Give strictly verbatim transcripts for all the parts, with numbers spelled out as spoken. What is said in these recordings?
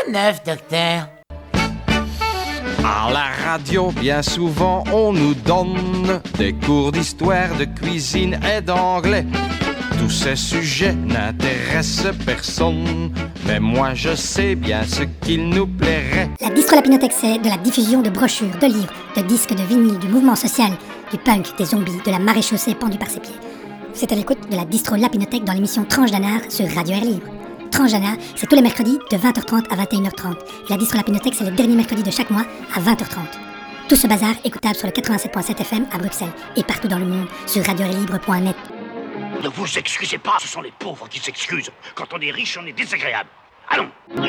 neuf, docteur? À la radio, bien souvent, on nous donne des cours d'histoire, de cuisine et d'anglais. Tous ces sujets n'intéressent personne, mais moi je sais bien ce qu'il nous plairait. La Distro Lapinothèque, c'est de la diffusion de brochures, de livres, de disques, de vinyles, du mouvement social, du punk, des zombies, de la maréchaussée pendue par ses pieds. C'est à l'écoute de la Distro Lapinothèque dans l'émission Tranche d'Anard sur Radio Air Libre. Tranche d'Anard, c'est tous les mercredis de vingt heures trente à vingt et une heures trente. Et la Distro Lapinothèque, c'est le dernier mercredi de chaque mois à vingt heures trente. Tout ce bazar écoutable sur le quatre-vingt-sept virgule sept F M à Bruxelles et partout dans le monde sur radio air libre point net. Ne vous excusez pas, ce sont les pauvres qui s'excusent. Quand on est riche, on est désagréable. Allons.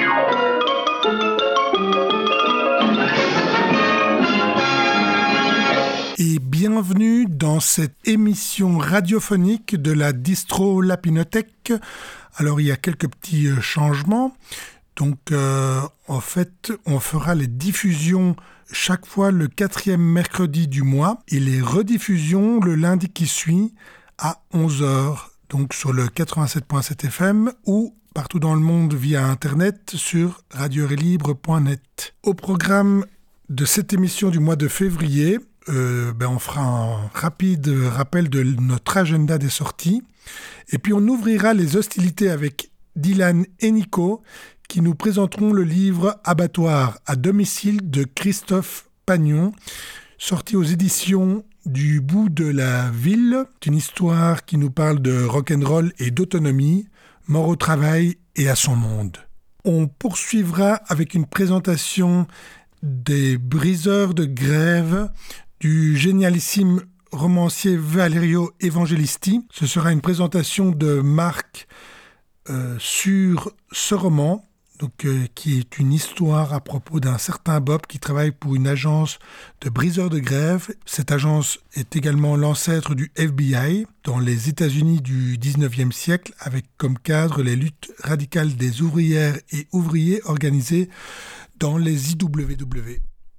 Et bienvenue dans cette émission radiophonique de la Distro Lapinothèque. Alors, il y a quelques petits changements. Donc, euh, en fait, on fera les diffusions chaque fois le quatrième mercredi du mois et les rediffusions le lundi qui suit à onze heures, donc sur le quatre-vingt-sept virgule sept F M ou partout dans le monde via Internet sur radio air libre point net. Au programme de cette émission du mois de février, euh, ben on fera un rapide rappel de notre agenda des sorties et puis on ouvrira les hostilités avec Dylan et Nico qui nous présenteront le livre Abattoir à domicile de Christophe Pagnon, sorti aux éditions du bout de la ville, une histoire qui nous parle de rock'n'roll et d'autonomie, mort au travail et à son monde. On poursuivra avec une présentation des briseurs de grève du génialissime romancier Valerio Evangelisti. Ce sera une présentation de Marc euh, sur ce roman, donc, euh, qui est une histoire à propos d'un certain Bob qui travaille pour une agence de briseurs de grève. Cette agence est également l'ancêtre du F B I dans les États-Unis du dix-neuvième siècle, avec comme cadre les luttes radicales des ouvrières et ouvriers organisées dans les I W W.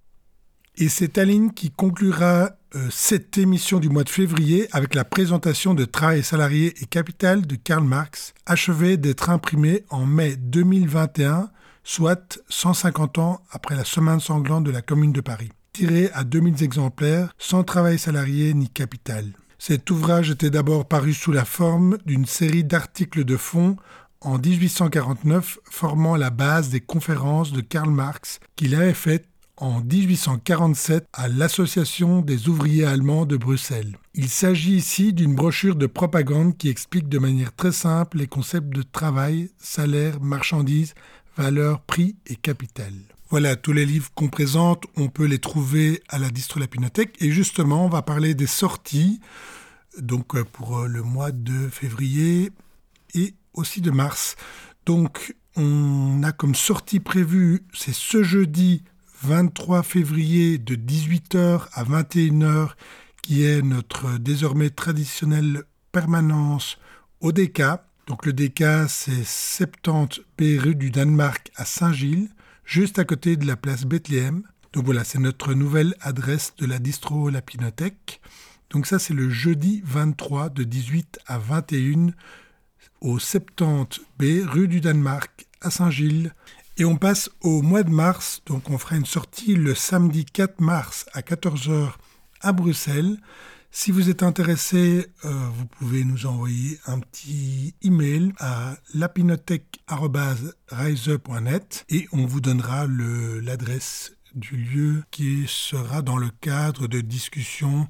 Et c'est Aline qui conclura euh, cette émission du mois de février avec la présentation de Travail salarié et capital de Karl Marx, achevé d'être imprimé en mai deux mille vingt et un, soit cent cinquante ans après la semaine sanglante de la Commune de Paris. Tiré à deux mille exemplaires, sans travail salarié ni capital. Cet ouvrage était d'abord paru sous la forme d'une série d'articles de fond en dix-huit cent quarante-neuf, formant la base des conférences de Karl Marx qu'il avait faites en dix-huit cent quarante-sept à l'Association des ouvriers allemands de Bruxelles. Il s'agit ici d'une brochure de propagande qui explique de manière très simple les concepts de travail, salaire, marchandises, valeur, prix et capital. Voilà, tous les livres qu'on présente, on peut les trouver à la Distro Lapinothèque. Et justement, on va parler des sorties, donc pour le mois de février et aussi de mars. Donc, on a comme sortie prévue, c'est ce jeudi vingt-trois février de dix-huit heures à vingt et une heures, qui est notre désormais traditionnelle permanence au D K. Donc le D K, c'est soixante-dix B rue du Danemark à Saint-Gilles, juste à côté de la place Bethléem. Donc voilà, c'est notre nouvelle adresse de la Distro Lapinothèque. Donc ça, c'est le jeudi vingt-trois de dix-huit à vingt et une au soixante-dix B rue du Danemark à Saint-Gilles. Et on passe au mois de mars, donc on fera une sortie le samedi quatre mars à quatorze heures à Bruxelles. Si vous êtes intéressé, euh, vous pouvez nous envoyer un petit email à lapinothèque arobase rise point net et on vous donnera le, l'adresse du lieu qui sera dans le cadre de discussions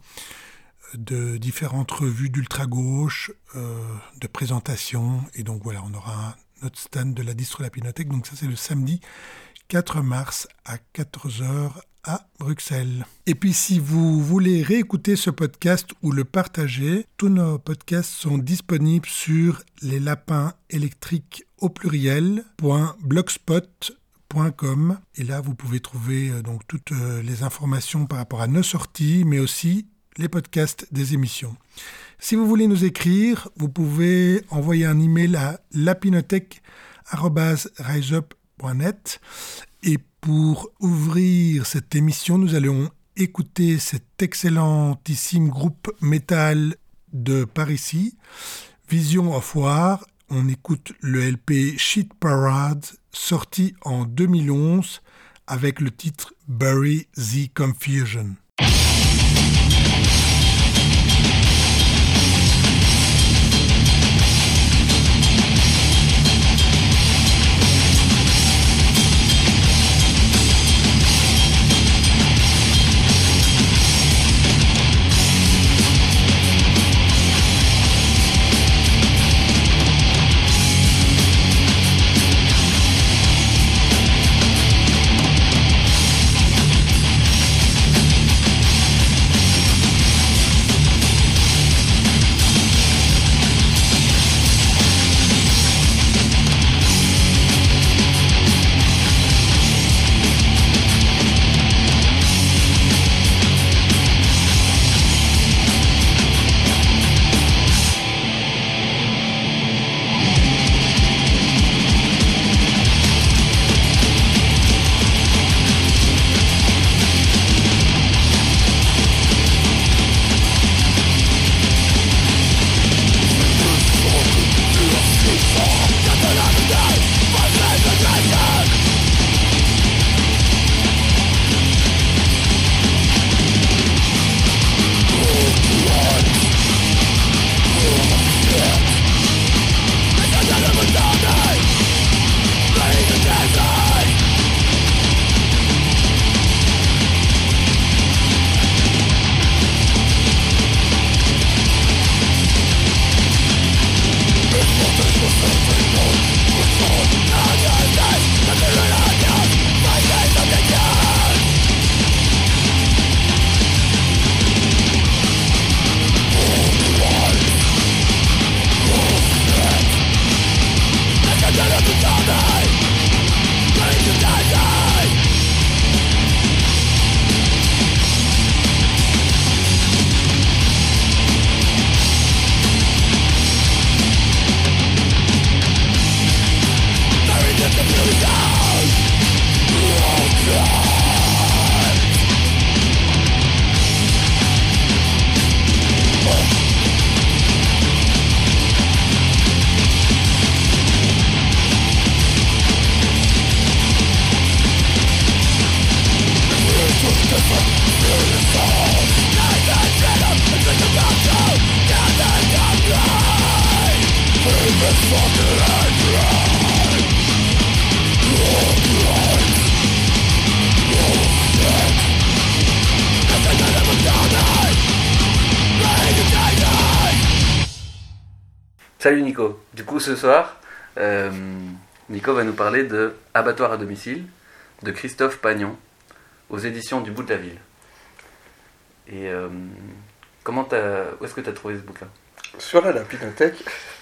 de différentes revues d'ultra-gauche, euh, de présentations. Et donc voilà, on aura notre stand de la Distro Lapinothèque. Donc ça, c'est le samedi quatre mars à quatorze heures à Bruxelles. Et puis, si vous voulez réécouter ce podcast ou le partager, tous nos podcasts sont disponibles sur les lapins électriques au pluriel .blogspot point com. Et là, vous pouvez trouver euh, donc toutes euh, les informations par rapport à nos sorties, mais aussi les podcasts des émissions. Si vous voulez nous écrire, vous pouvez envoyer un email à lapinothèque arobase riseup point net. Et pour ouvrir cette émission, nous allons écouter cet excellentissime groupe métal de par ici, Vision of War. on écoute le L P Shit Parade, sorti en deux mille onze, avec le titre Bury the Confusion. Salut Nico, du coup ce soir, euh, Nico va nous parler de Abattoir à domicile de Christophe Pagnon aux éditions du Bout de la Ville. Et euh, comment t'as, où est-ce que tu as trouvé ce bouquin ? Sur la Lapinothèque.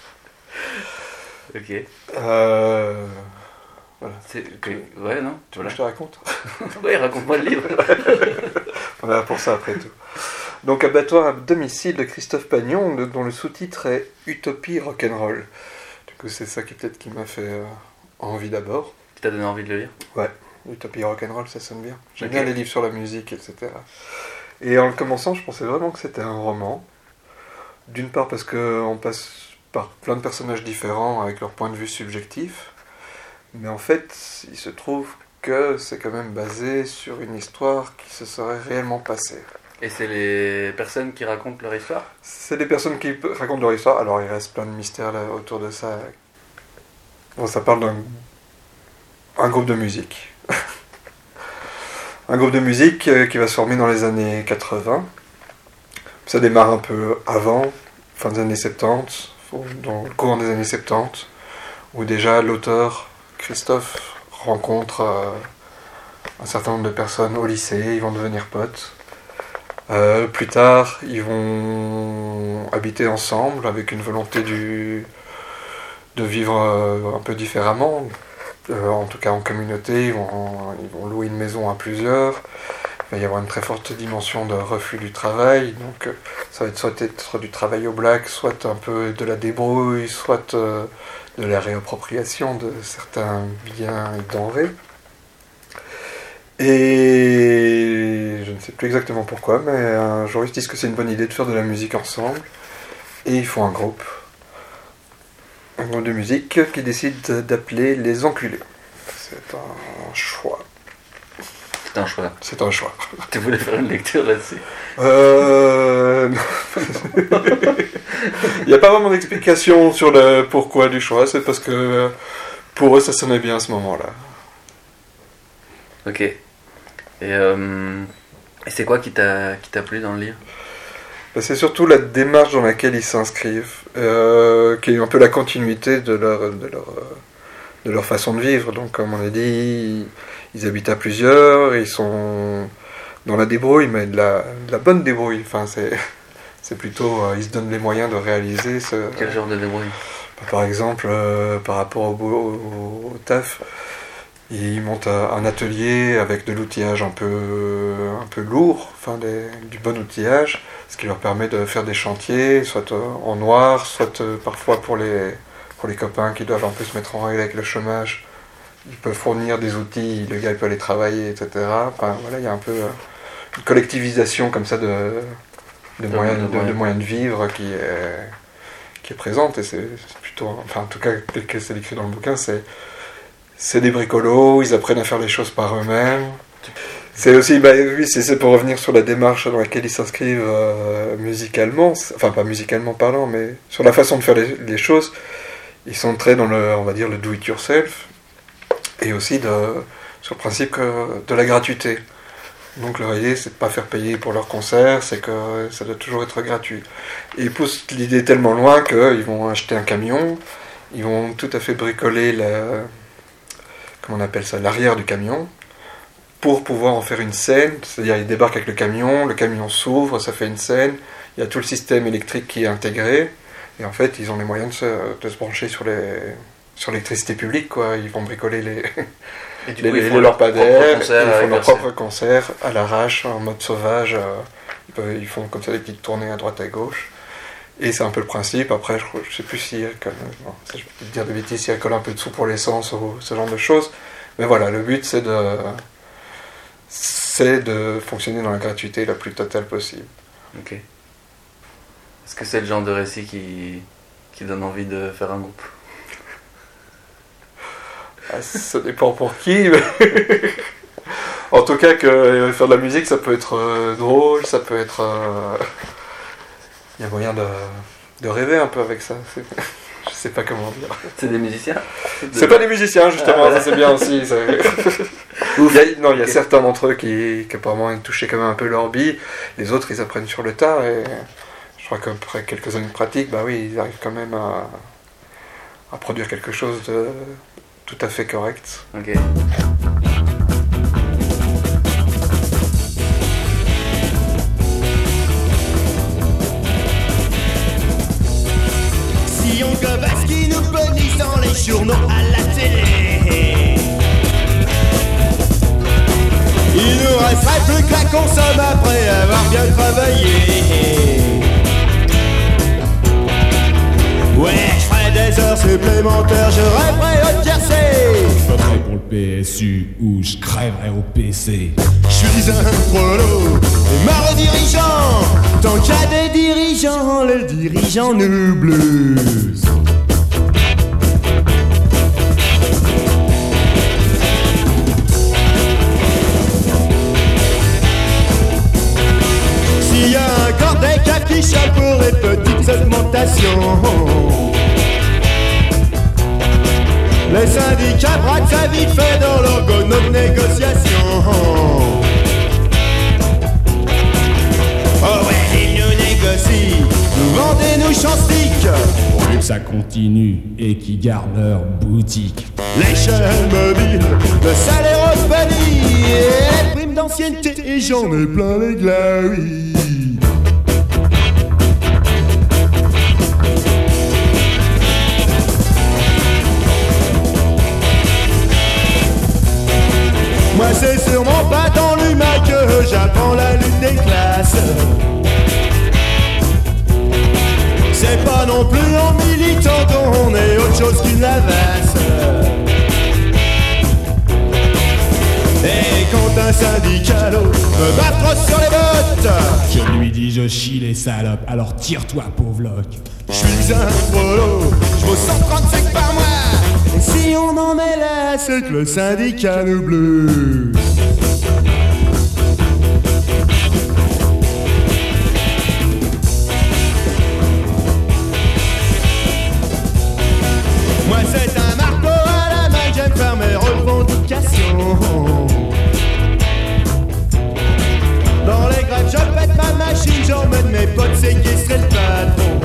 Ok. Euh, voilà. C'est, okay. Ouais, non Tu veux que je te raconte ? Ouais, raconte-moi le livre. On verra pour ça après tout. Donc Abattoir à domicile de Christophe Pagnon, dont le sous-titre est Utopie Rock'n'Roll. Du coup, c'est ça qui peut-être qui m'a fait euh, envie d'abord. Qui t'a donné envie de le lire ? Ouais, Utopie Rock'n'Roll, ça sonne bien. J'aime okay. bien les livres sur la musique, et cetera. Et en le commençant, je pensais vraiment que c'était un roman. D'une part parce qu'on passe par plein de personnages différents avec leur point de vue subjectif. Mais en fait, il se trouve que c'est quand même basé sur une histoire qui se serait réellement passée. Et c'est les personnes qui racontent leur histoire ? C'est des personnes qui racontent leur histoire. Alors il reste plein de mystères là, autour de ça. Bon, ça parle d'un un groupe de musique. un groupe de musique euh, qui va se former dans les années quatre-vingts. Ça démarre un peu avant, fin des années soixante-dix, dans le courant des années soixante-dix, où déjà l'auteur, Christophe, rencontre euh, un certain nombre de personnes au lycée, ils vont devenir potes. Euh, plus tard, ils vont habiter ensemble avec une volonté du, de vivre euh, un peu différemment, euh, en tout cas en communauté. Ils vont, ils vont louer une maison à plusieurs. Il va y avoir une très forte dimension de refus du travail, donc euh, ça va être soit être du travail au black, soit un peu de la débrouille, soit euh, de la réappropriation de certains biens et denrées. Et je ne sais plus exactement pourquoi, mais un jour ils se disent que c'est une bonne idée de faire de la musique ensemble, et ils font un groupe. un groupe de musique qui décide d'appeler Les Enculés. C'est un choix. C'est un choix. C'est un choix. Tu voulais faire une lecture là-dessus? Euh... Il n'y a pas vraiment d'explication sur le pourquoi du choix, c'est parce que pour eux ça sonnait bien à ce moment-là. Ok. Et, euh... Et c'est quoi qui t'a, qui t'a plu dans le livre? Ben, c'est surtout la démarche dans laquelle ils s'inscrivent, euh, qui est un peu la continuité de leur, de leur, de leur façon de vivre. Donc comme on a dit, ils habitent à plusieurs, ils sont dans la débrouille, mais de la, de la bonne débrouille. Enfin, c'est, c'est plutôt, euh, ils se donnent les moyens de réaliser ce... Quel genre de débrouille? Ben, par exemple, euh, par rapport au, au, au taf, ils montent un atelier avec de l'outillage un peu, un peu lourd, enfin des, du bon outillage, ce qui leur permet de faire des chantiers, soit en noir, soit parfois pour les, pour les copains qui doivent un peu se mettre en règle avec le chômage. Ils peuvent fournir des outils, le gars il peut aller travailler, et cetera. Enfin voilà, il y a un peu une collectivisation comme ça de, de, de, moyens, de, de, de moyens de vivre qui est, qui est présente, et c'est, c'est plutôt, enfin en tout cas tel que c'est écrit dans le bouquin, c'est C'est des bricolos, ils apprennent à faire les choses par eux-mêmes. C'est aussi, bah oui, c'est, c'est pour revenir sur la démarche dans laquelle ils s'inscrivent euh, musicalement, enfin pas musicalement parlant, mais sur la façon de faire les, les choses. Ils sont très dans le, on va dire, le do-it-yourself, et aussi de, sur le principe de la gratuité. Donc leur idée, c'est de ne pas faire payer pour leurs concerts, c'est que ça doit toujours être gratuit. Et ils poussent l'idée tellement loin qu'ils vont acheter un camion, ils vont tout à fait bricoler la... comment on appelle ça, l'arrière du camion, pour pouvoir en faire une scène. C'est-à-dire ils débarquent avec le camion, le camion s'ouvre, ça fait une scène, il y a tout le système électrique qui est intégré, et en fait ils ont les moyens de se, de se brancher sur, les, sur l'électricité publique, quoi. Ils vont bricoler les, et du les, coup, les, ils font les lampadaires, ils font leur propre concert à l'arrache, en mode sauvage, ils, peuvent, ils font comme ça des petites tournées à droite à gauche. Et c'est un peu le principe. Après, je ne sais plus si elle colle, bon, ça, je peux te dire de bêtises, si elle colle un peu de sous pour l'essence ou ce genre de choses. Mais voilà, le but c'est de, c'est de fonctionner dans la gratuité la plus totale possible. Ok. Est-ce que c'est le genre de récit qui, qui donne envie de faire un groupe? Ah, ça dépend pour qui. Mais en tout cas, que faire de la musique, ça peut être euh, drôle, ça peut être... Euh... Il y a moyen de, de rêver un peu avec ça. C'est... Je sais pas comment dire. C'est des musiciens? C'est, c'est pas des musiciens, justement, ah, ça c'est bien aussi. Ça... il y a, non, il y a okay. certains d'entre eux qui, qui apparemment ont touché quand même un peu leur bille. Les autres, ils apprennent sur le tas. Et je crois qu'après quelques années de pratique, bah oui, ils arrivent quand même à, à produire quelque chose de tout à fait correct. Ok. Parce qui nous punissent dans les journaux à la télé. Il nous resterait plus que la consomme après avoir bien travaillé. Ouais, je ferais des heures supplémentaires, je rêverais au tiercé. Je voterais pour le P S U ou je crèverais au P C. Je suis un prolo et marre dirigeant. Tant qu'il y a des dirigeants, les dirigeants nous blues. S'il y a encore des cas qui chialent pour les petites augmentations, les syndicats braquent ça vite fait dans leur gono de négociation. Oh ouais, ils nous négocient, nous vendent et nous chanstiquent, pourvu que ça continue et qu'ils gardent leur boutique. Les chaînes mobiles, le salaire au palier, et les primes d'ancienneté, et j'en ai plein les glaouis. Moi c'est sûrement pas dans l'humain que j'apprends la lutte des classes. C'est pas non plus en militant qu'on est autre chose qu'une lavasse. Et quand un syndicalo, me battre sur les bottes. Je lui dis je chie les salopes, alors tire-toi pauvre loc. Je suis un prolo, je vaux cent trente-cinq par mois. Et si on en est là, c'est que le syndicat nous bleu. Moi c'est un marteau à la main que j'aime faire mes revendications. Dans les grèves je pète ma machine, j'emmène mes potes séquestrer le patron.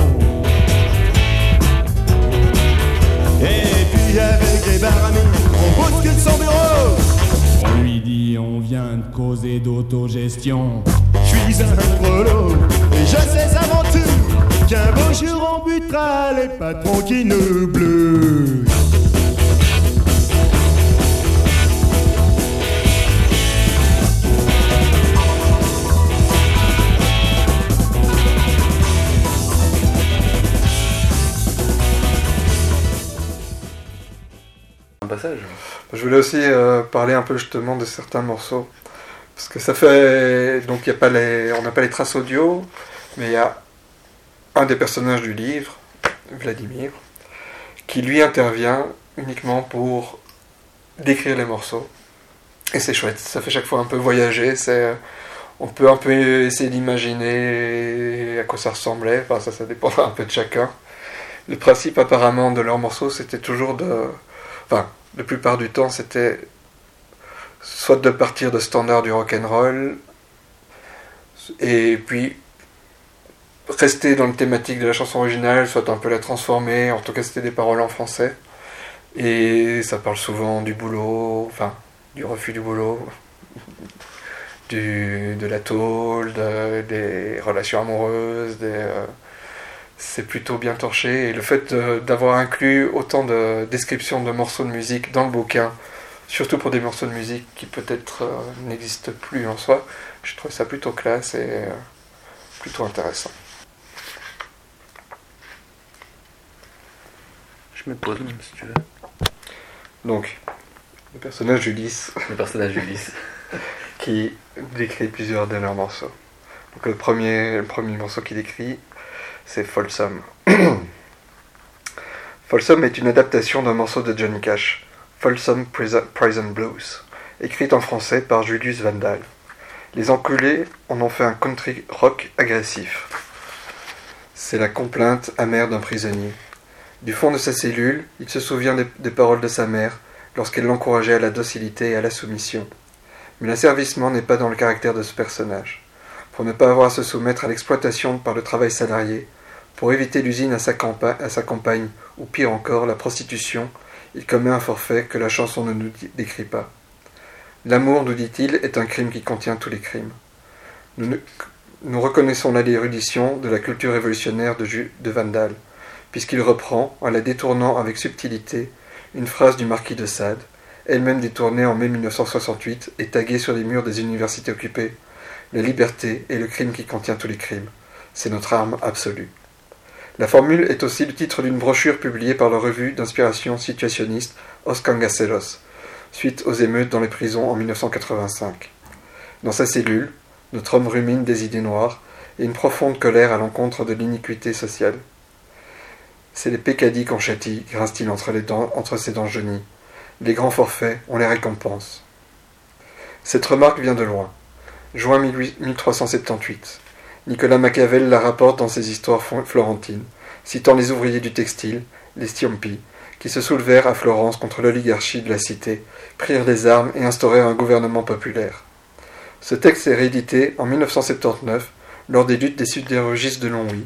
Et puis avec les baramis, on bouscule son bureau. On lui dit on vient de causer d'autogestion. Je suis un prolo et je sais avant tout qu'un beau jour on butera les patrons qui nous bleu. Un passage. Je voulais aussi euh, parler un peu justement de certains morceaux. Parce que ça fait... Donc y a pas les... on n'a pas les traces audio, mais il y a un des personnages du livre, Vladimir, qui lui intervient uniquement pour décrire les morceaux. Et c'est chouette, ça fait chaque fois un peu voyager, c'est... on peut un peu essayer d'imaginer à quoi ça ressemblait, enfin ça, ça dépend un peu de chacun. Le principe apparemment de leurs morceaux, c'était toujours de... Enfin, la plupart du temps, c'était soit de partir de standards du rock'n'roll, et puis rester dans le thématique de la chanson originale, soit un peu la transformer, en tout cas c'était des paroles en français, et ça parle souvent du boulot, enfin, du refus du boulot, du, de la tôle, de, des relations amoureuses, des... Euh, c'est plutôt bien torché, et le fait de, d'avoir inclus autant de descriptions de morceaux de musique dans le bouquin, surtout pour des morceaux de musique qui peut-être euh, n'existent plus en soi, je trouve ça plutôt classe et euh, plutôt intéressant. Je me pose même si tu veux. Donc, le personnage d'Ulysse, Le personnage d'Ulysse. qui décrit plusieurs de leurs morceaux. Donc le premier, le premier morceau qu'il décrit, c'est Folsom. Folsom est une adaptation d'un morceau de Johnny Cash, Folsom Prison Blues, écrite en français par Julius Vandal. Les enculés en ont fait un country rock agressif. C'est la complainte amère d'un prisonnier. Du fond de sa cellule, il se souvient des, des paroles de sa mère lorsqu'elle l'encourageait à la docilité et à la soumission. Mais l'asservissement n'est pas dans le caractère de ce personnage. Pour ne pas avoir à se soumettre à l'exploitation par le travail salarié, pour éviter l'usine à sa, campa- à sa campagne, ou pire encore, la prostitution, il commet un forfait que la chanson ne nous décrit pas. L'amour, nous dit-il, est un crime qui contient tous les crimes. Nous, ne, nous reconnaissons là l'érudition de la culture révolutionnaire de, Ju, de Vandal, puisqu'il reprend, en la détournant avec subtilité, une phrase du marquis de Sade, elle-même détournée en mai mille neuf cent soixante-huit et taguée sur les murs des universités occupées. La liberté est le crime qui contient tous les crimes. C'est notre arme absolue. La formule est aussi le titre d'une brochure publiée par la revue d'inspiration situationniste Os Cangacelos, suite aux émeutes dans les prisons en mille neuf cent quatre-vingt-cinq. Dans sa cellule, notre homme rumine des idées noires et une profonde colère à l'encontre de l'iniquité sociale. C'est les pécadilles qu'on châtie, grince-t-il entre, les dents, entre ses dents jaunies. Les grands forfaits, on les récompense. Cette remarque vient de loin. Juin mille trois cent soixante-dix-huit. Nicolas Machiavel la rapporte dans ses histoires florentines, citant les ouvriers du textile, les Stiampi, qui se soulevèrent à Florence contre l'oligarchie de la cité, prirent les armes et instaurèrent un gouvernement populaire. Ce texte est réédité en mille neuf cent soixante-dix-neuf, lors des luttes des sidérurgistes de Longwy.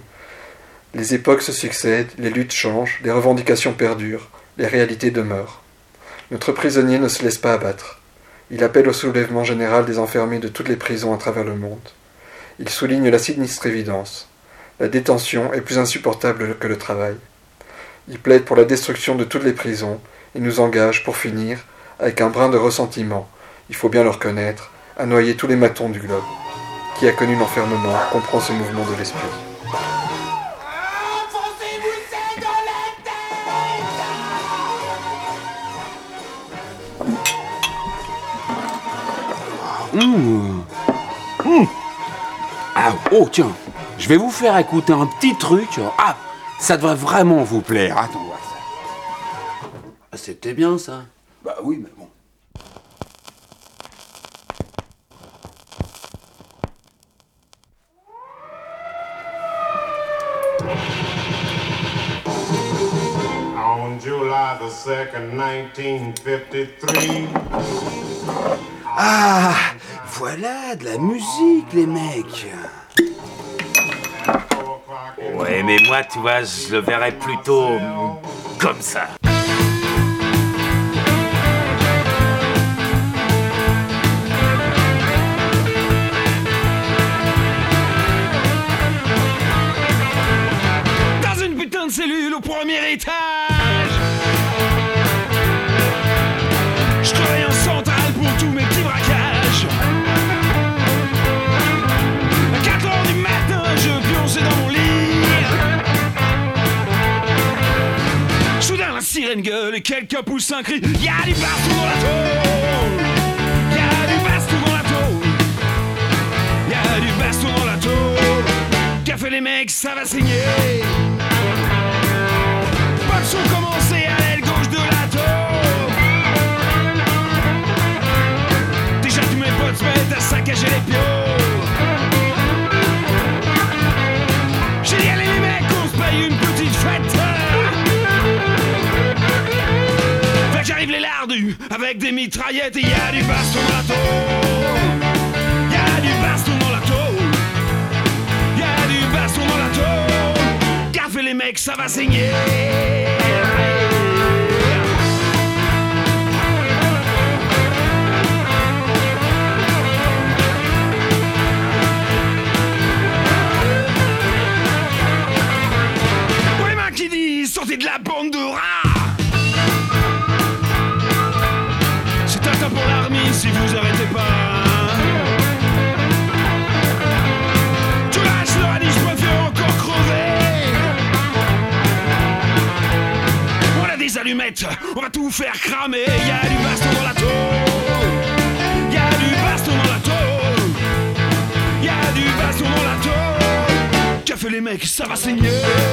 Les époques se succèdent, les luttes changent, les revendications perdurent, les réalités demeurent. Notre prisonnier ne se laisse pas abattre. Il appelle au soulèvement général des enfermés de toutes les prisons à travers le monde. Il souligne la sinistre évidence. La détention est plus insupportable que le travail. Il plaide pour la destruction de toutes les prisons et nous engage, pour finir, avec un brin de ressentiment, il faut bien le reconnaître, à noyer tous les matons du globe. Qui a connu l'enfermement comprend ce mouvement de l'esprit. Mmh. Mmh. Ah, oh, tiens, je vais vous faire écouter un petit truc. Ah, ça devrait vraiment vous plaire. Attends, voir ça. Ah, c'était bien, ça. Bah oui, mais bon. On July the second, nineteen fifty-three. Ah, voilà, de la musique, les mecs. Ouais, mais moi, tu vois, je le verrais plutôt comme ça. Dans une putain de cellule au premier étage, je travaille en centrale pour tous mes petits braquages. À quatre heures du matin, je pionçais dans mon lit. Soudain la sirène gueule et quelqu'un pousse un cri. Y'a du baston dans la tôle. Y'a du baston dans la tôle. Y'a du baston dans la tôle. Qu'a fait les mecs, ça va saigner. Pas de son commencé à l'aile gauche de la tôle. Déjà tous mes potes se mettent à saccager les pions. J'ai dit allez les mecs, on se paye une petite fête. Fait que j'arrive les lardus avec des mitraillettes et y'a du baston dans la tôle. Y'a du baston dans la tôle. Y'a du baston dans la tôle. Gaffe les mecs, ça va saigner. Ouais, main qui dit sortez de la bande de rats. C'est un tas pour l'armée si vous arrêtez pas. Tu lâches leur a dit je préfère encore crever. On a des allumettes, on va tout faire cramer. Y'a du baston dans la tôle. Y'a du baston dans la tôle. Y'a du baston dans la tôle. Qu'a fait les mecs, ça va saigner.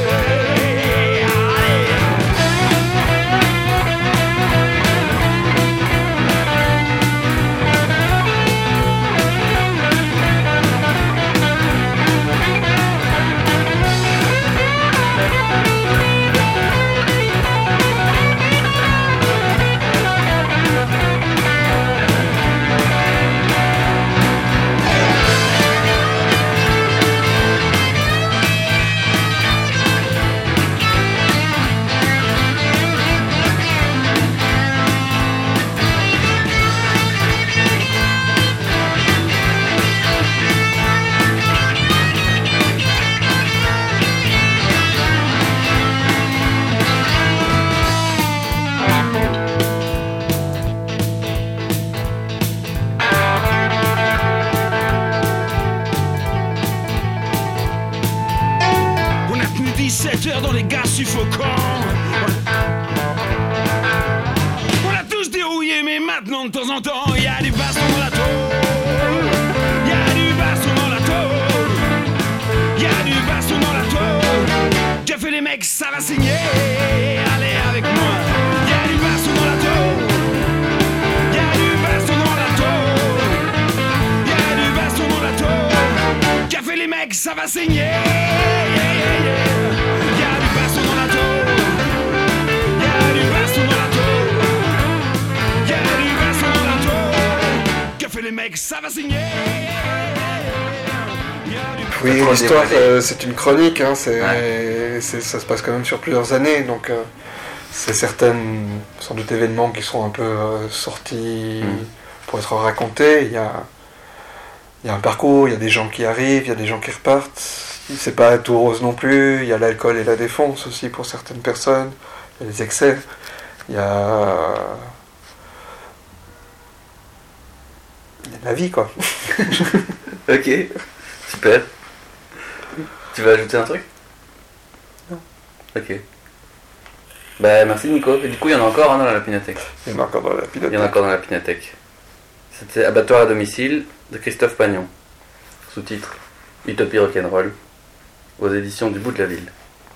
dix-sept heures dans les gaz suffocants. On a tous dérouillé, mais maintenant de temps en temps, y'a du baston dans la tôle. Y'a du baston dans la tôle. Y'a du baston dans la tôle. Qu'a fait les mecs, ça va saigner. Allez avec moi. Y'a du baston dans la tôle. Y'a du baston dans la tôle. Y'a du baston dans la tôle. Qu'a fait les mecs, ça va saigner. Yeah, yeah, yeah. Les mecs, ça va signer. Oui, l'histoire, euh, c'est une chronique, hein, c'est, ouais. c'est, ça se passe quand même sur plusieurs années, donc euh, c'est certaines, sans doute, événements qui sont un peu euh, sortis mmh. pour être racontés. Il y a, il y a un parcours, il y a des gens qui arrivent, il y a des gens qui repartent. C'est pas tout rose non plus, il y a l'alcool et la défonce aussi pour certaines personnes, il y a les excès, il y a... Il y a de la vie, quoi. Ok, super. Tu veux ajouter un truc? Non. Ok. Bah merci Nico. Et du coup il y en a encore hein, dans la Pinathèque. Il y en a encore dans la Pinathèque. Il y en a encore dans la Pinathèque. C'était Abattoir à domicile de Christophe Pagnon, sous-titre Utopie rock'n'roll, aux éditions du Bout de la Ville.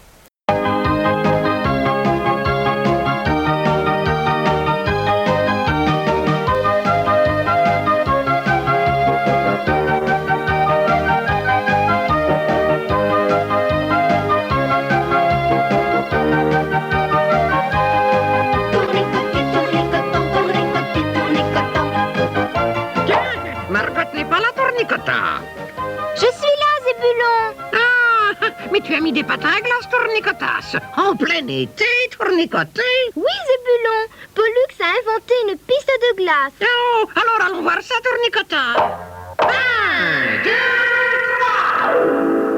Je suis là, Zébulon. Ah, mais tu as mis des patins à glace, tournicotas. En plein été, tournicoté. Oui, Zébulon. Pollux a inventé une piste de glace. Oh, alors allons voir ça, tournicota. Un, deux, trois.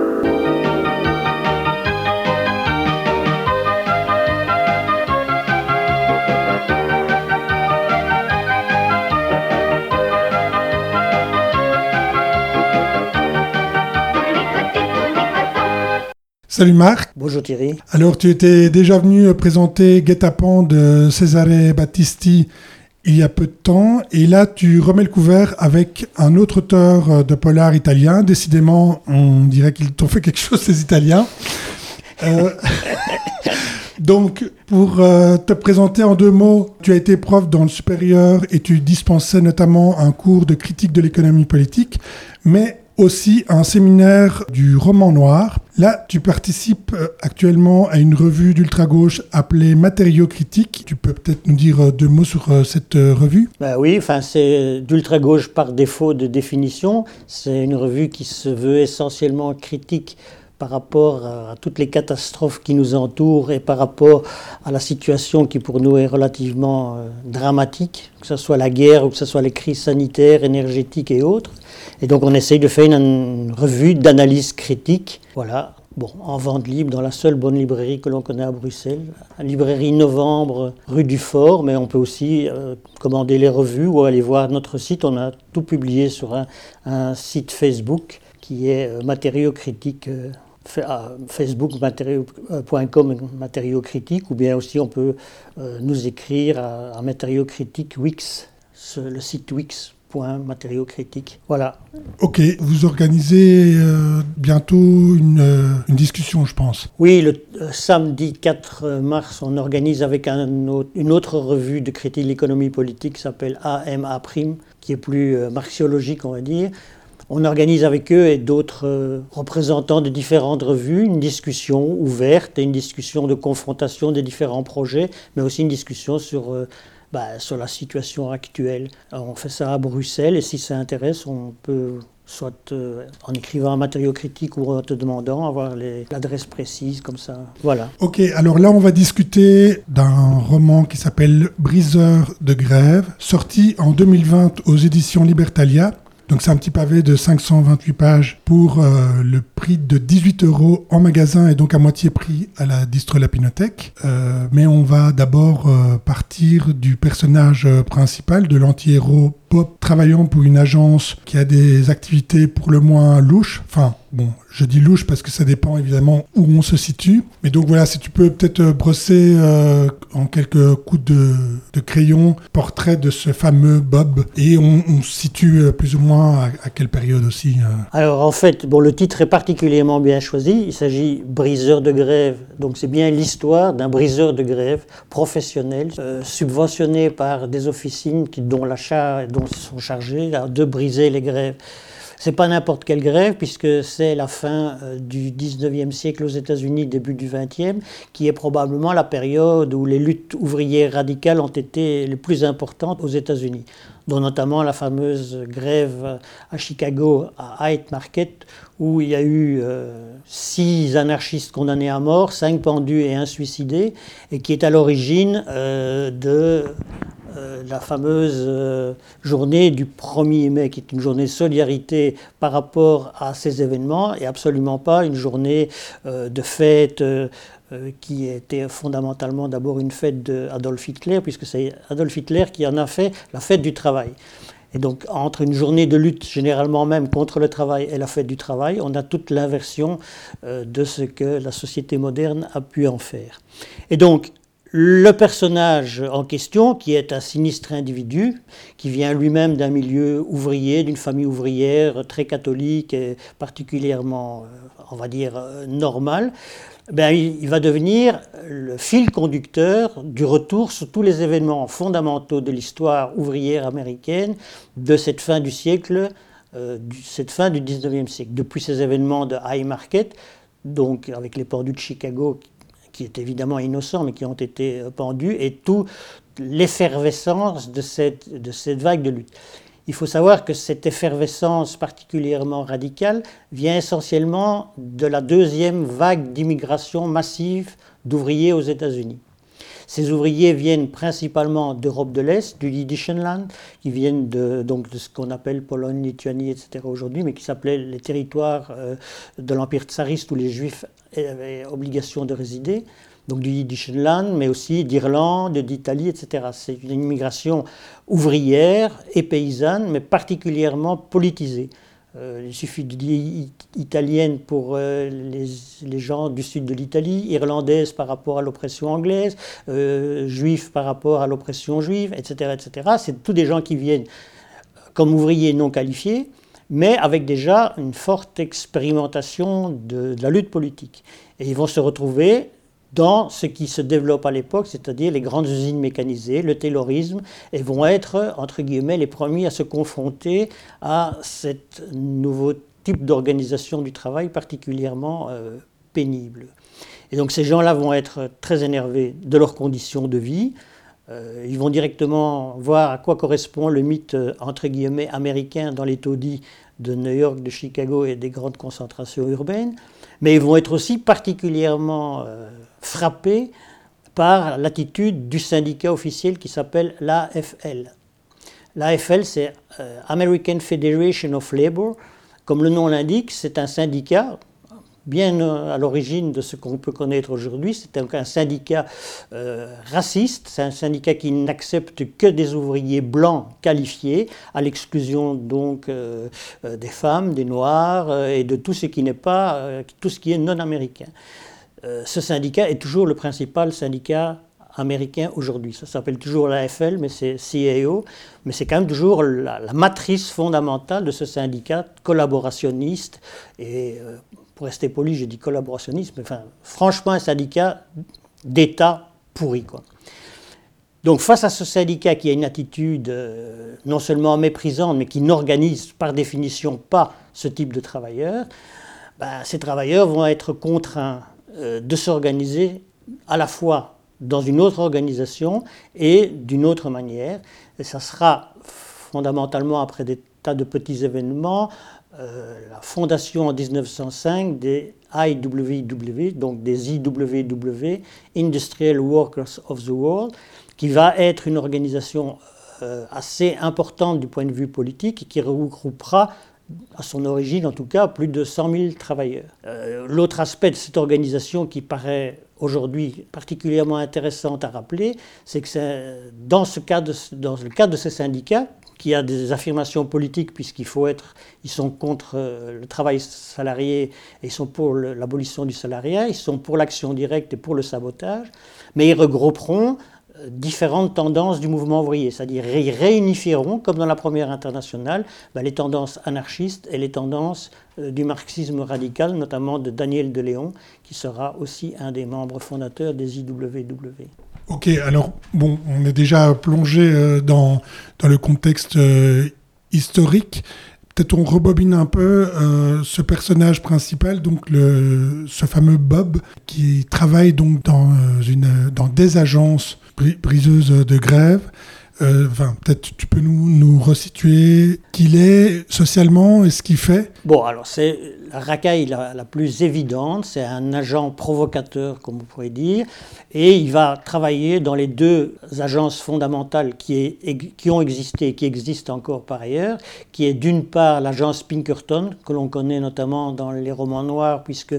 Salut Marc. Bonjour Thierry. Alors tu étais déjà venu présenter Guet-apens de Cesare Battisti il y a peu de temps et là tu remets le couvert avec un autre auteur de polar italien. Décidément on dirait qu'ils t'ont fait quelque chose ces Italiens. Euh, donc pour euh, te présenter en deux mots, tu as été prof dans le supérieur et tu dispensais notamment un cours de critique de l'économie politique, mais aussi un séminaire du roman noir. Là, tu participes actuellement à une revue d'ultra-gauche appelée Matériaux critiques. Tu peux peut-être nous dire deux mots sur cette revue ? Bah oui, enfin, c'est d'ultra-gauche par défaut de définition. C'est une revue qui se veut essentiellement critique par rapport à toutes les catastrophes qui nous entourent et par rapport à la situation qui pour nous est relativement euh, dramatique, que ce soit la guerre ou que ce soit les crises sanitaires, énergétiques et autres. Et donc on essaye de faire une, une revue d'analyse critique, voilà, bon, en vente libre dans la seule bonne librairie que l'on connaît à Bruxelles, la librairie Novembre, rue du Fort, mais on peut aussi euh, commander les revues ou aller voir notre site. On a tout publié sur un, un site Facebook qui est euh, Matériaux critiques, euh, facebook point com matériaux critiques, ou bien aussi on peut euh, nous écrire à, à matériaux critiques Wix, le site Wix. Matériaux critiques. Voilà. Ok, vous organisez euh, bientôt une, euh, une discussion, je pense. Oui, le euh, samedi quatre mars, on organise avec un autre, une autre revue de critique de l'économie politique qui s'appelle A M A Prime, qui est plus euh, marxiologique, on va dire. On organise avec eux et d'autres euh, représentants de différentes revues une discussion ouverte et une discussion de confrontation des différents projets, mais aussi une discussion sur... Euh, Bah, sur la situation actuelle. Alors, on fait ça à Bruxelles et si ça intéresse, on peut, soit euh, en écrivant un matériau critique ou en te demandant, avoir les, l'adresse précise, comme ça. Voilà. Ok, alors là, on va discuter d'un roman qui s'appelle Briseur de grève, sorti en deux mille vingt aux éditions Libertalia. Donc c'est un petit pavé de cinq cent vingt-huit pages pour euh, le prix de dix-huit euros en magasin et donc à moitié prix à la distro Lapinothèque. Euh, mais on va d'abord euh, partir du personnage principal, de l'anti-héros Bob, travaillant pour une agence qui a des activités pour le moins louches. Enfin, bon, je dis louche parce que ça dépend évidemment où on se situe. Mais donc voilà, si tu peux peut-être brosser euh, en quelques coups de, de crayon portrait de ce fameux Bob. Et on, on se situe euh, plus ou moins à, à quelle période aussi euh... Alors en fait, bon, le titre est particulièrement bien choisi. Il s'agit Briseur de grève. Donc c'est bien l'histoire d'un briseur de grève professionnel, euh, subventionné par des officines qui, dont l'achat, dont ils sont chargés là, de briser les grèves. C'est pas n'importe quelle grève, puisque c'est la fin euh, du dix-neuvième siècle aux États-Unis, début du vingtième, qui est probablement la période où les luttes ouvrières radicales ont été les plus importantes aux États-Unis, dont notamment la fameuse grève à Chicago, à Hyde Market, où il y a eu euh, six anarchistes condamnés à mort, cinq pendus et un suicidé, et qui est à l'origine euh, de... Euh, la fameuse euh, journée du premier mai, qui est une journée de solidarité par rapport à ces événements, et absolument pas une journée euh, de fête euh, euh, qui était fondamentalement d'abord une fête d'Adolf Hitler, puisque c'est Adolf Hitler qui en a fait la fête du travail. Et donc, entre une journée de lutte, généralement même contre le travail, et la fête du travail, on a toute l'inversion euh, de ce que la société moderne a pu en faire. Et donc, le personnage en question, qui est un sinistre individu, qui vient lui-même d'un milieu ouvrier, d'une famille ouvrière très catholique et particulièrement, on va dire, normale, ben, il va devenir le fil conducteur du retour sur tous les événements fondamentaux de l'histoire ouvrière américaine de cette fin du siècle, euh, du, cette fin du dix-neuvième siècle. Depuis ces événements de Haymarket, donc avec les pendus de Chicago, qui est évidemment innocent, mais qui ont été pendus, et toute l'effervescence de cette, de cette vague de lutte. Il faut savoir que cette effervescence particulièrement radicale vient essentiellement de la deuxième vague d'immigration massive d'ouvriers aux États-Unis. Ces ouvriers viennent principalement d'Europe de l'Est, du Yiddishenland, qui viennent de, donc de ce qu'on appelle Pologne, Lituanie, et cetera aujourd'hui, mais qui s'appelaient les territoires euh, de l'Empire tsariste où les Juifs avaient obligation de résider, donc du Yiddishenland, mais aussi d'Irlande, d'Italie, et cetera. C'est une immigration ouvrière et paysanne, mais particulièrement politisée. Euh, il suffit de dire italienne pour euh, les, les gens du sud de l'Italie, irlandaise par rapport à l'oppression anglaise, euh, juif par rapport à l'oppression juive, et cetera, et cetera. C'est tous des gens qui viennent comme ouvriers non qualifiés, mais avec déjà une forte expérimentation de, de la lutte politique. Et ils vont se retrouver dans ce qui se développe à l'époque, c'est-à-dire les grandes usines mécanisées, le taylorisme, et vont être, entre guillemets, les premiers à se confronter à ce nouveau type d'organisation du travail particulièrement euh, pénible. Et donc ces gens-là vont être très énervés de leurs conditions de vie. Euh, ils vont directement voir à quoi correspond le mythe, euh, entre guillemets, américain dans les taudis de New York, de Chicago et des grandes concentrations urbaines. Mais ils vont être aussi particulièrement euh, frappés par l'attitude du syndicat officiel qui s'appelle l'A F L. L'A F L, c'est euh, American Federation of Labor. Comme le nom l'indique, c'est un syndicat bien à l'origine de ce qu'on peut connaître aujourd'hui. C'est un, un syndicat euh, raciste, c'est un syndicat qui n'accepte que des ouvriers blancs qualifiés, à l'exclusion donc euh, euh, des femmes, des noirs euh, et de tout ce qui n'est pas, euh, tout ce qui est non américain. Euh, ce syndicat est toujours le principal syndicat américain aujourd'hui. Ça s'appelle toujours l'A F L, mais c'est C A O, mais c'est quand même toujours la, la matrice fondamentale de ce syndicat collaborationniste et euh, pour rester poli, je dis collaborationniste, mais enfin, franchement, un syndicat d'État pourri, quoi. Donc, face à ce syndicat qui a une attitude euh, non seulement méprisante, mais qui n'organise par définition pas ce type de travailleurs, ben, ces travailleurs vont être contraints euh, de s'organiser à la fois dans une autre organisation et d'une autre manière. Et ça sera fondamentalement, après des tas de petits événements, Euh, la fondation en dix-neuf cent cinq des I W W, donc des I W W, Industrial Workers of the World, qui va être une organisation euh, assez importante du point de vue politique et qui regroupera, à son origine en tout cas, plus de cent mille travailleurs. Euh, l'autre aspect de cette organisation qui paraît aujourd'hui particulièrement intéressant à rappeler, c'est que c'est dans, ce cas de, dans le cadre de ces syndicats, qui a des affirmations politiques puisqu'il faut être, ils sont contre euh, le travail salarié et ils sont pour le, l'abolition du salariat, ils sont pour l'action directe et pour le sabotage, mais ils regrouperont euh, différentes tendances du mouvement ouvrier, c'est-à-dire ils réunifieront, comme dans la première internationale, ben, les tendances anarchistes et les tendances euh, du marxisme radical, notamment de Daniel de Leon, qui sera aussi un des membres fondateurs des I W W. Ok, alors, bon, on est déjà plongé euh, dans, dans le contexte euh, historique. Peut-être on rebobine un peu euh, ce personnage principal, donc le, ce fameux Bob, qui travaille donc dans, une, dans des agences briseuses de grève. Euh, enfin, peut-être tu peux nous, nous resituer qui il est socialement et ce qu'il fait. Bon, alors c'est la racaille la, la plus évidente, c'est un agent provocateur, comme vous pourrez dire, et il va travailler dans les deux agences fondamentales qui, est, qui ont existé et qui existent encore par ailleurs, qui est d'une part l'agence Pinkerton, que l'on connaît notamment dans les romans noirs, puisque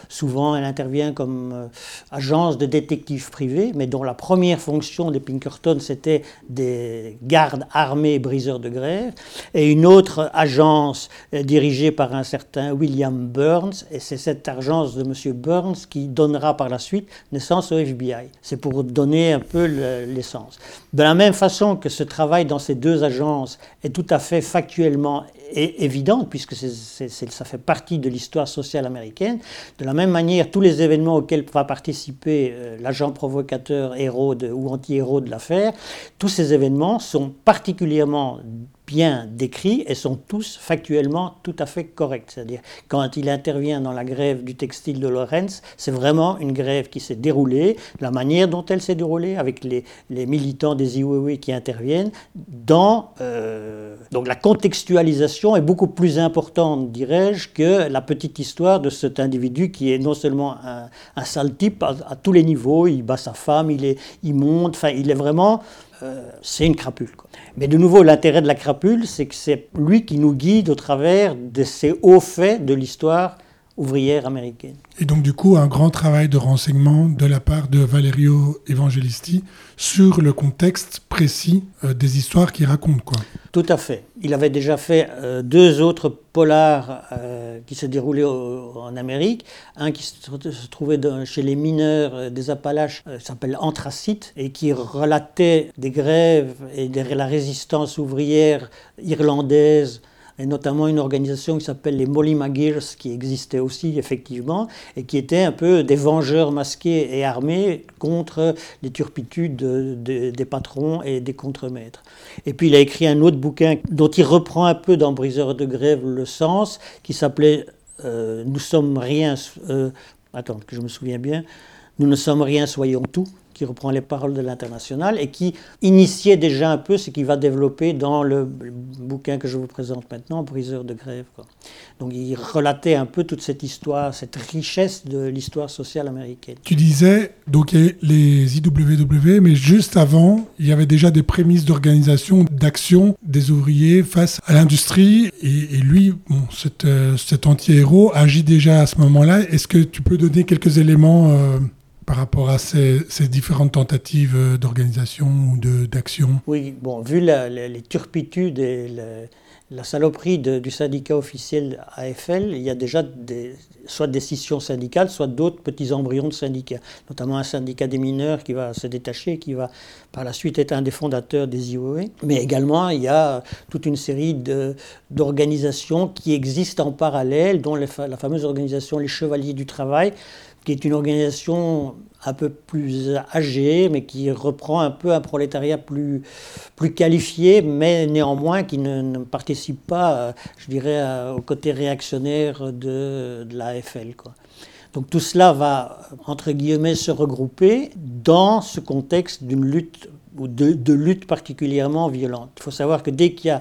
souvent, elle intervient comme euh, agence de détectives privés, mais dont la première fonction des Pinkerton, c'était des gardes armés briseurs de grève, et une autre agence euh, dirigée par un certain William Burns, et c'est cette agence de M. Burns qui donnera par la suite naissance au F B I. C'est pour donner un peu le, l'essence. De la même façon que ce travail dans ces deux agences est tout à fait factuellement é- évident, puisque c'est, c'est, c'est, ça fait partie de l'histoire sociale américaine, de la même manière, tous les événements auxquels va participer euh, l'agent provocateur héros de, ou anti-héros de l'affaire, tous ces événements sont particulièrement bien décrits et sont tous factuellement tout à fait corrects. C'est-à-dire, quand il intervient dans la grève du textile de Lawrence, c'est vraiment une grève qui s'est déroulée, la manière dont elle s'est déroulée, avec les, les militants des I W W qui interviennent, dans... Euh, donc la contextualisation est beaucoup plus importante, dirais-je, que la petite histoire de cet individu qui est non seulement un, un sale type à, à tous les niveaux, il bat sa femme, il, est, il monte, enfin, il est vraiment... Euh, c'est une crapule, quoi. Mais de nouveau, l'intérêt de la crapule, c'est que c'est lui qui nous guide au travers de ces hauts faits de l'histoire ouvrière américaine. Et donc du coup, un grand travail de renseignement de la part de Valerio Evangelisti sur le contexte précis euh, des histoires qu'il raconte, quoi. Tout à fait. Il avait déjà fait euh, deux autres polars euh, qui se déroulaient au, en Amérique. Un qui se, se trouvait dans, chez les mineurs euh, des Appalaches, euh, s'appelle Anthracite, et qui relatait des grèves et de la résistance ouvrière irlandaise, et notamment une organisation qui s'appelle les Molly Magirs, qui existait aussi effectivement, et qui était un peu des vengeurs masqués et armés contre les turpitudes de, de, des patrons et des contremaîtres. Et puis il a écrit un autre bouquin dont il reprend un peu dans Briseurs de grève le sens, qui s'appelait euh, « Nous sommes rien euh, », attends, que je me souviens bien, « Nous ne sommes rien, soyons tout », qui reprend les paroles de l'Internationale et qui initiait déjà un peu ce qu'il va développer dans le bouquin que je vous présente maintenant, Briseurs de grève, quoi. Donc il relatait un peu toute cette histoire, cette richesse de l'histoire sociale américaine. Tu disais, donc il y a les I W W, mais juste avant, il y avait déjà des prémices d'organisation, d'action des ouvriers face à l'industrie. Et, et lui, bon, cet, euh, cet anti-héros agit déjà à ce moment-là. Est-ce que tu peux donner quelques éléments euh, par rapport à ces, ces différentes tentatives d'organisation ou de, d'action? Oui, bon, vu la, la, les turpitudes et la, la saloperie de, du syndicat officiel A F L, il y a déjà des, soit des scissions syndicales, soit d'autres petits embryons de syndicats, notamment un syndicat des mineurs qui va se détacher, qui va par la suite être un des fondateurs des I W W. Mais également, il y a toute une série de, d'organisations qui existent en parallèle, dont les, la fameuse organisation Les Chevaliers du Travail, qui est une organisation un peu plus âgée, mais qui reprend un peu un prolétariat plus, plus qualifié, mais néanmoins qui ne, ne participe pas, je dirais, au côté réactionnaire de, de l'A F L, quoi. Donc tout cela va, entre guillemets, se regrouper dans ce contexte d'une lutte, ou de, de lutte particulièrement violente. Il faut savoir que dès qu'il y a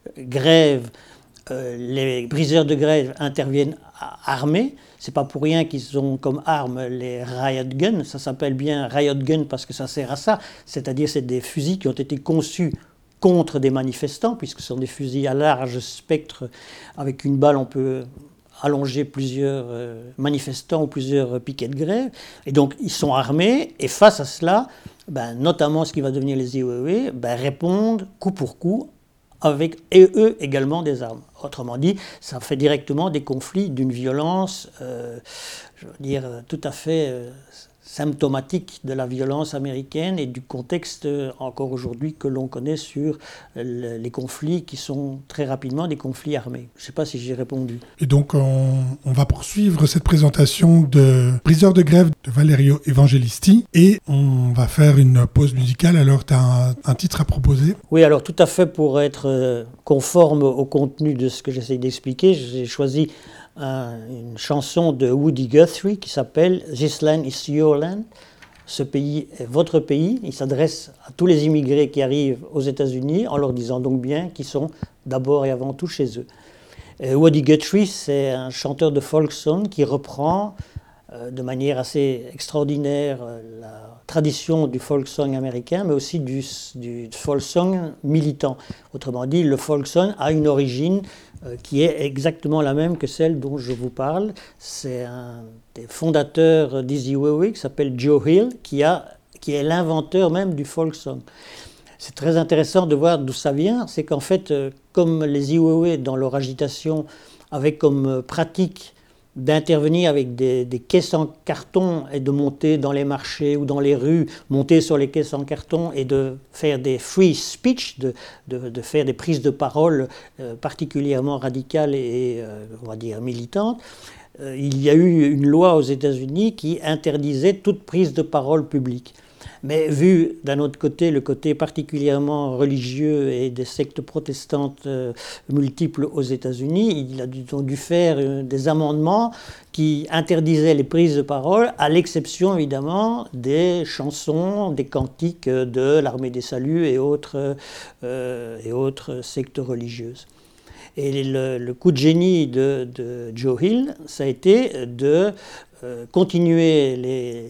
grève, euh, les briseurs de grève interviennent armés. C'est pas pour rien qu'ils ont comme arme les riot guns. Ça s'appelle bien riot gun parce que ça sert à ça. C'est-à-dire c'est des fusils qui ont été conçus contre des manifestants, puisque ce sont des fusils à large spectre. Avec une balle, on peut allonger plusieurs euh, manifestants ou plusieurs piquets de grève. Et donc ils sont armés. Et face à cela, ben, notamment ce qui va devenir les I W W, ben, répondent coup pour coup avec et eux également des armes. Autrement dit, ça fait directement des conflits d'une violence, euh, je veux dire, tout à fait euh, symptomatique de la violence américaine et du contexte euh, encore aujourd'hui que l'on connaît sur le, les conflits qui sont très rapidement des conflits armés. Je ne sais pas si j'ai répondu. Et donc on, on va poursuivre cette présentation de Briseurs de grève de Valerio Evangelisti et on va faire une pause musicale. Alors tu as un, un titre à proposer? Oui, alors tout à fait pour être euh, conforme au contenu de ce que j'essaie d'expliquer, j'ai choisi Un, une chanson de Woody Guthrie qui s'appelle « This land is your land ». Ce pays est votre pays. Il s'adresse à tous les immigrés qui arrivent aux États-Unis en leur disant donc bien qu'ils sont d'abord et avant tout chez eux. Et Woody Guthrie, c'est un chanteur de folk song qui reprend euh, de manière assez extraordinaire euh, la tradition du folk song américain, mais aussi du, du folk song militant. Autrement dit, le folk song a une origine euh, qui est exactement la même que celle dont je vous parle. C'est un des fondateurs d'Easy Way qui s'appelle Joe Hill, qui, a, qui est l'inventeur même du folk song. C'est très intéressant de voir d'où ça vient. C'est qu'en fait, euh, comme les Iwewe, dans leur agitation, avaient comme pratique d'intervenir avec des, des caisses en carton et de monter dans les marchés ou dans les rues, monter sur les caisses en carton et de faire des free speech, de, de, de faire des prises de parole euh, particulièrement radicales et, euh, on va dire, militantes. Euh, il y a eu une loi aux États-Unis qui interdisait toute prise de parole publique. Mais vu d'un autre côté le côté particulièrement religieux et des sectes protestantes euh, multiples aux États-Unis, il a dû, dû faire euh, des amendements qui interdisaient les prises de parole, à l'exception évidemment des chansons, des cantiques de l'Armée des Saluts et autres, euh, et autres sectes religieuses. Et le, le coup de génie de, de Joe Hill, ça a été de euh, continuer les...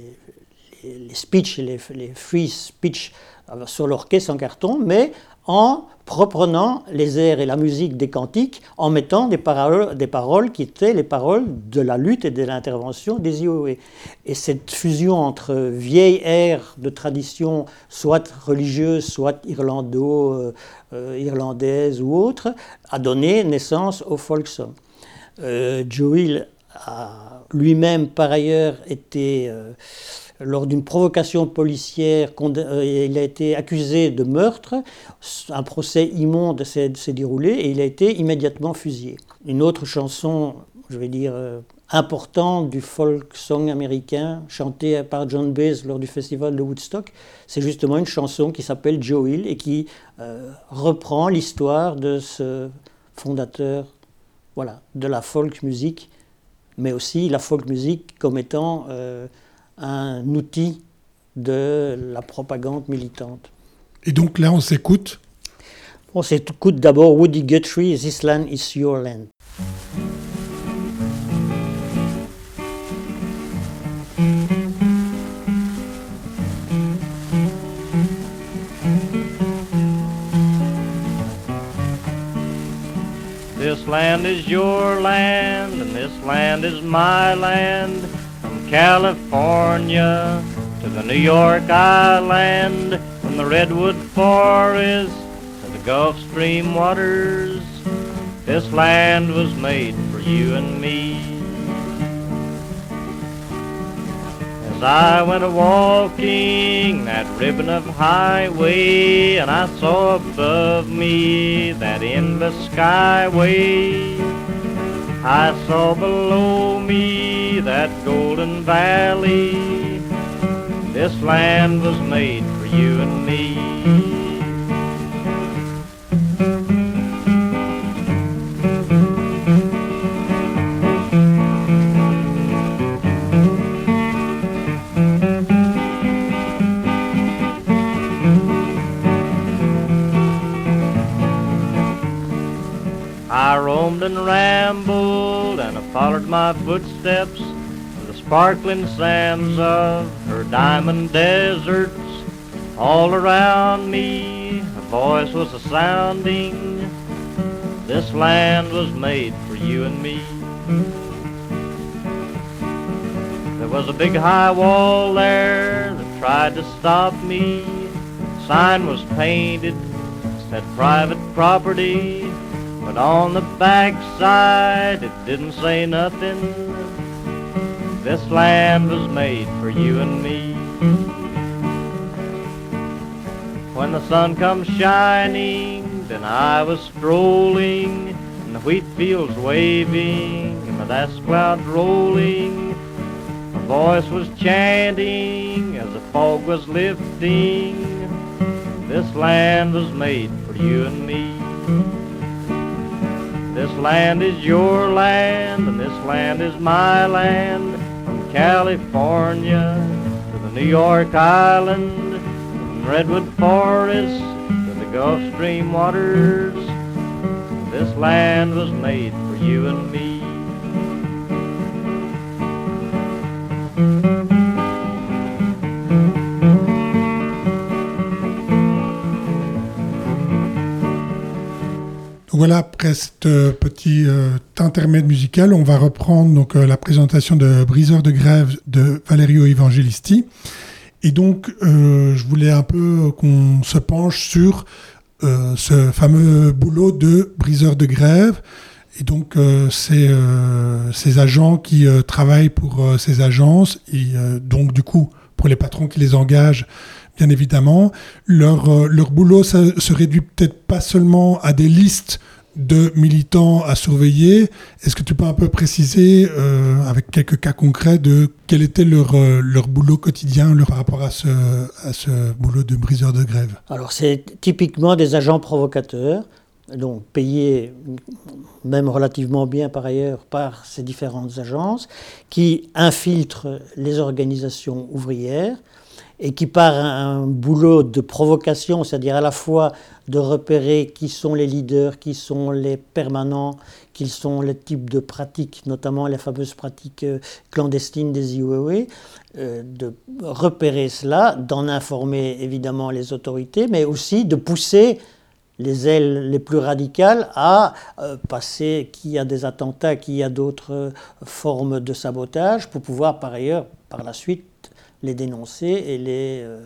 les speeches, les, les free speech sur leur caisse en carton, mais en reprenant les airs et la musique des cantiques, en mettant des paroles, des paroles qui étaient les paroles de la lutte et de l'intervention des Iwewe. Et cette fusion entre vieilles airs de tradition, soit religieuse, soit irlando, euh, euh, irlandaise ou autre, a donné naissance au folk song. Euh, Joe Hill a lui-même, par ailleurs, été... Euh, lors d'une provocation policière, il a été accusé de meurtre. Un procès immonde s'est, s'est déroulé et il a été immédiatement fusillé. Une autre chanson, je vais dire, importante du folk song américain, chantée par John Baez lors du festival de Woodstock, c'est justement une chanson qui s'appelle Joe Hill et qui euh, reprend l'histoire de ce fondateur, voilà, de la folk music, mais aussi la folk music comme étant... Euh, un outil de la propagande militante. Et donc là, on s'écoute On s'écoute d'abord Woody Guthrie, This Land is Your Land. This land is your land, and this land is my land. California to the New York Island, from the redwood forest to the Gulf Stream waters, this land was made for you and me. As I went a-walking that ribbon of highway, and I saw above me that endless skyway, I saw below me that golden valley. This land was made for you and me. I roamed and rambled, and I followed my footsteps to the sparkling sands of her diamond deserts. All around me a voice was a-sounding, this land was made for you and me. There was a big high wall there that tried to stop me. The sign was painted, said private property, but on the backside it didn't say nothing. This land was made for you and me. When the sun comes shining, then I was strolling, and the wheat fields waving, and the dust clouds rolling. A voice was chanting as the fog was lifting. This land was made for you and me. This land is your land, and this land is my land. From California to the New York Island, from redwood forests to the Gulf Stream waters, this land was made for you and me. Donc voilà, après cet euh, petit euh, intermède musical, on va reprendre donc euh, la présentation de Briseurs de grève de Valerio Evangelisti. Et donc, euh, je voulais un peu qu'on se penche sur euh, ce fameux boulot de briseur de grève. Et donc, euh, c'est euh, ces agents qui euh, travaillent pour euh, ces agences, et euh, donc du coup, pour les patrons qui les engagent, bien évidemment, leur, euh, leur boulot ça, se réduit peut-être pas seulement à des listes de militants à surveiller. Est-ce que tu peux un peu préciser, euh, avec quelques cas concrets, de quel était leur, euh, leur boulot quotidien leur, par rapport à ce, à ce boulot de briseur de grève? Alors, c'est typiquement des agents provocateurs, donc payés même relativement bien par ailleurs par ces différentes agences, qui infiltrent les organisations ouvrières et qui, par un boulot de provocation, c'est-à-dire à la fois de repérer qui sont les leaders, qui sont les permanents, quels sont les types de pratiques, notamment les fameuses pratiques clandestines des I O W, euh, de repérer cela, d'en informer évidemment les autorités, mais aussi de pousser les ailes les plus radicales à euh, passer qui a des attentats, qui a d'autres euh, formes de sabotage, pour pouvoir par ailleurs, par la suite, les dénoncer et les, euh,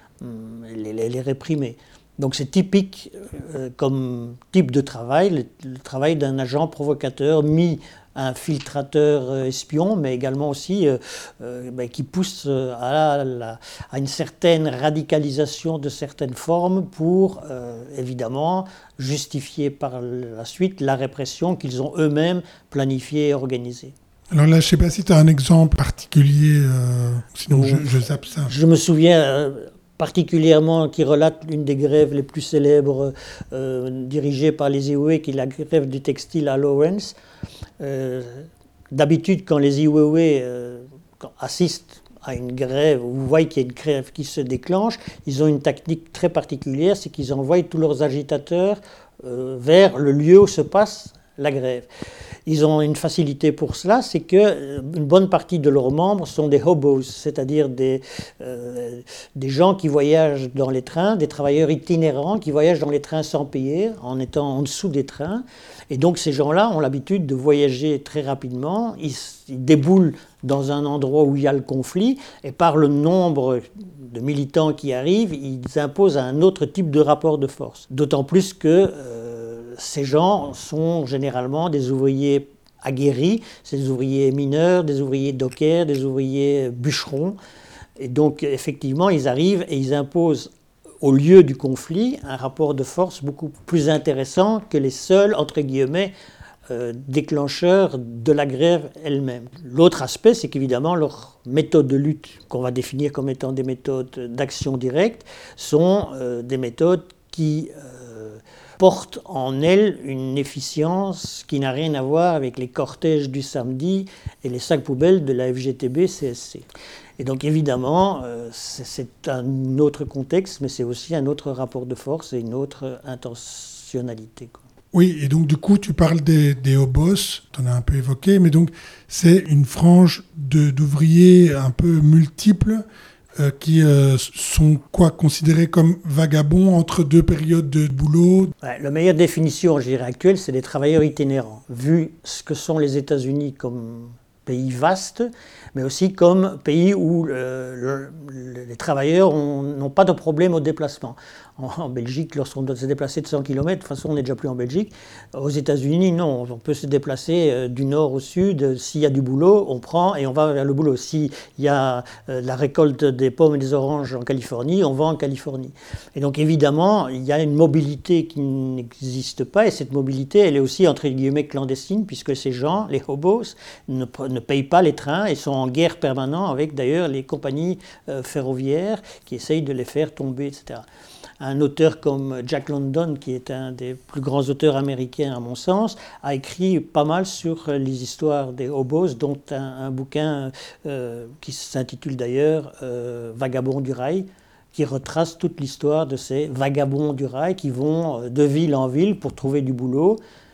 les, les, les réprimer. Donc c'est typique euh, comme type de travail, le, le travail d'un agent provocateur mis infiltrateur euh, espion, mais également aussi euh, euh, ben, qui pousse euh, à, la, à une certaine radicalisation de certaines formes pour, euh, évidemment, justifier par la suite la répression qu'ils ont eux-mêmes planifiée et organisée. Alors là, je ne sais pas si tu as un exemple particulier, euh, sinon je, je zappe ça. Je me souviens euh, particulièrement qui relate l'une des grèves les plus célèbres euh, dirigées par les I O W, qui est la grève du textile à Lawrence. Euh, d'habitude, quand les I O W euh, assistent à une grève, ou voient qu'il y a une grève qui se déclenche, ils ont une technique très particulière, c'est qu'ils envoient tous leurs agitateurs euh, vers le lieu où se passe la grève. Ils ont une facilité pour cela, c'est qu'une bonne partie de leurs membres sont des hobos, c'est-à-dire des, euh, des gens qui voyagent dans les trains, des travailleurs itinérants qui voyagent dans les trains sans payer, en étant en dessous des trains. Et donc ces gens-là ont l'habitude de voyager très rapidement, ils, ils déboulent dans un endroit où il y a le conflit, et par le nombre de militants qui arrivent, ils imposent un autre type de rapport de force. D'autant plus que euh, ces gens sont généralement des ouvriers aguerris, c'est des ouvriers mineurs, des ouvriers dockers, des ouvriers bûcherons. Et donc effectivement, ils arrivent et ils imposent au lieu du conflit un rapport de force beaucoup plus intéressant que les seuls, entre guillemets, euh, déclencheurs de la grève elle-même. L'autre aspect, c'est qu'évidemment, leurs méthodes de lutte, qu'on va définir comme étant des méthodes d'action directe, sont euh, des méthodes qui euh, portent en elles une efficience qui n'a rien à voir avec les cortèges du samedi et les sacs poubelles de la F G T B C S C. Et donc évidemment, euh, c'est, c'est un autre contexte, mais c'est aussi un autre rapport de force et une autre intentionnalité, quoi. Oui, et donc du coup, tu parles des, des hobos, tu en as un peu évoqué, mais donc c'est une frange de, d'ouvriers un peu multiples euh, qui euh, sont quoi, considérés comme vagabonds entre deux périodes de boulot. Ouais, la meilleure définition, je dirais, actuelle, c'est des travailleurs itinérants. Vu ce que sont les États-Unis comme pays vaste, mais aussi comme pays où le, le, les travailleurs ont, n'ont pas de problème au déplacement. En, en Belgique, lorsqu'on doit se déplacer de cent kilomètres, de toute façon on n'est déjà plus en Belgique. Aux États-Unis, non, on peut se déplacer euh, du nord au sud. S'il y a du boulot, on prend et on va vers le boulot. S'il y a euh, la récolte des pommes et des oranges en Californie, on va en Californie. Et donc évidemment, il y a une mobilité qui n'existe pas, et cette mobilité, elle est aussi entre guillemets clandestine, puisque ces gens, les hobos, ne, ne payent pas les trains et sont en guerre permanente avec d'ailleurs les compagnies euh, ferroviaires qui essayent de les faire tomber, et cetera. Un auteur comme Jack London, qui est un des plus grands auteurs américains à mon sens, a écrit pas mal sur les histoires des hobos, dont un, un bouquin euh, qui s'intitule d'ailleurs euh, « Vagabonds du rail », qui retrace toute l'histoire de ces vagabonds du rail qui vont de ville en ville pour trouver du boulot,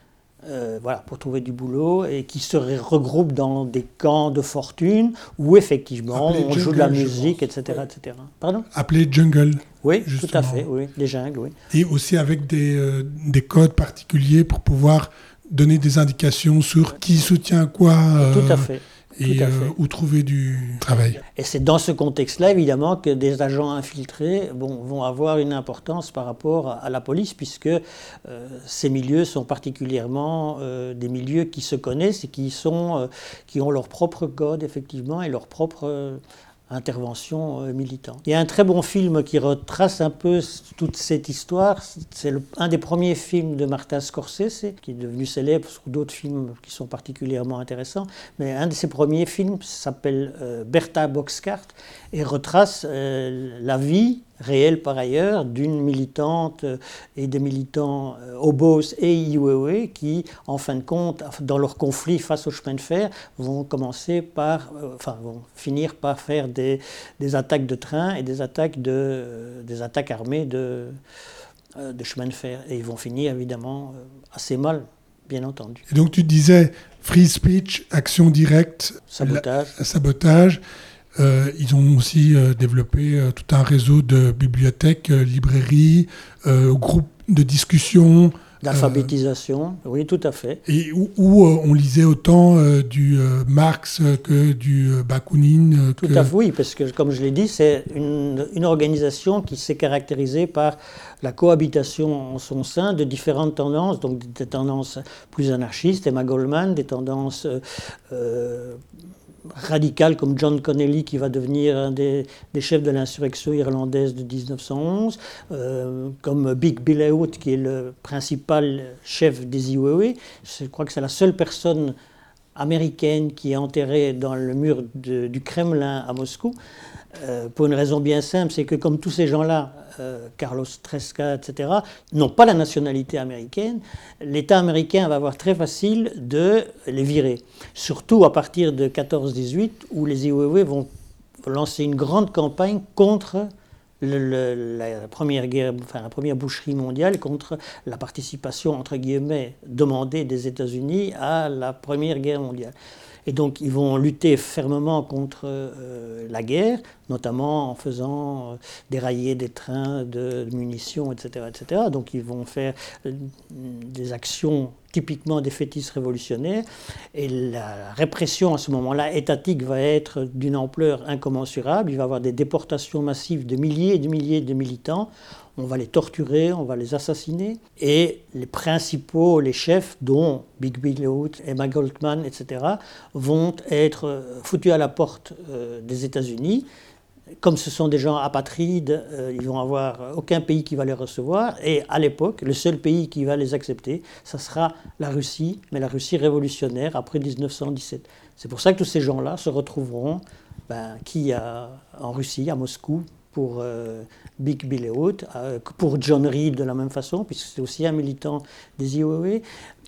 euh, voilà, pour trouver du boulot et qui se regroupent dans des camps de fortune où effectivement Appelé on jungle, joue de la je musique, pense. et cetera, et cetera. Pardon ? Appelé jungle. Oui, justement. tout à fait, oui, des jungles, oui. Et aussi avec des, euh, des codes particuliers pour pouvoir donner des indications sur qui soutient quoi. Euh, Tout à fait. Et Tout à euh, fait. où trouver du travail. Et c'est dans ce contexte-là, évidemment, que des agents infiltrés bon, vont avoir une importance par rapport à, à la police, puisque euh, ces milieux sont particulièrement euh, des milieux qui se connaissent et qui, sont, euh, qui ont leur propre code, effectivement, et leur propre euh, intervention euh, militante. Il y a un très bon film qui retrace un peu toute cette histoire. C'est le, un des premiers films de Martin Scorsese, qui est devenu célèbre sur d'autres films qui sont particulièrement intéressants. Mais un de ses premiers films s'appelle euh, Bertha Boxcart et retrace euh, la vie réelle par ailleurs d'une militante euh, et des militants euh, Hobos et I W W qui, en fin de compte, dans leur conflit face au chemin de fer, vont commencer par, euh, enfin, vont finir par faire des, des attaques de train et des attaques, de, euh, des attaques armées de, euh, de chemin de fer. Et ils vont finir évidemment euh, assez mal, bien entendu. Et donc tu disais free speech, action directe, sabotage. La, sabotage. Euh, ils ont aussi euh, développé euh, tout un réseau de bibliothèques, euh, librairies, euh, groupes de discussion. D'alphabétisation, euh, oui, tout à fait. Et où, où euh, on lisait autant euh, du euh, Marx que du euh, Bakounine. Tout que... à fait, oui, parce que, comme je l'ai dit, c'est une, une organisation qui s'est caractérisée par la cohabitation en son sein de différentes tendances, donc des tendances plus anarchistes, Emma Goldman, des tendances euh, euh, radicales comme John Connolly qui va devenir un des, des chefs de l'insurrection irlandaise de dix-neuf cent onze, euh, comme Big Bill Elliot qui est le principal chef des I W W. Je crois que c'est la seule personne américaine qui est enterrée dans le mur de, du Kremlin à Moscou, euh, pour une raison bien simple, c'est que comme tous ces gens-là, euh, Carlos Tresca, et cetera, n'ont pas la nationalité américaine, l'État américain va avoir très facile de les virer. Surtout à partir de quatorze dix-huit, où les I W W vont lancer une grande campagne contre le, le, la, première guerre, enfin, la première boucherie mondiale, contre la participation, entre guillemets, demandée des États-Unis à la Première Guerre mondiale. Et donc, ils vont lutter fermement contre euh, la guerre, notamment en faisant euh, dérailler des trains de, de munitions, et cetera, et cetera. Donc, ils vont faire euh, des actions typiquement défaitistes révolutionnaires. Et la répression, à ce moment-là, étatique, va être d'une ampleur incommensurable. Il va y avoir des déportations massives de milliers et de milliers de militants. On va les torturer, on va les assassiner. Et les principaux, les chefs, dont Big Bill Elliot, Emma Goldman, et cetera, vont être foutus à la porte euh, des États-Unis. Comme ce sont des gens apatrides, euh, ils vont avoir aucun pays qui va les recevoir. Et à l'époque, le seul pays qui va les accepter, ça sera la Russie, mais la Russie révolutionnaire après dix-neuf cent dix-sept. C'est pour ça que tous ces gens-là se retrouveront, ben, qui a, en Russie, à Moscou, pour euh, Big Bill Elliot, euh, pour John Reed de la même façon, puisque c'est aussi un militant des I W W.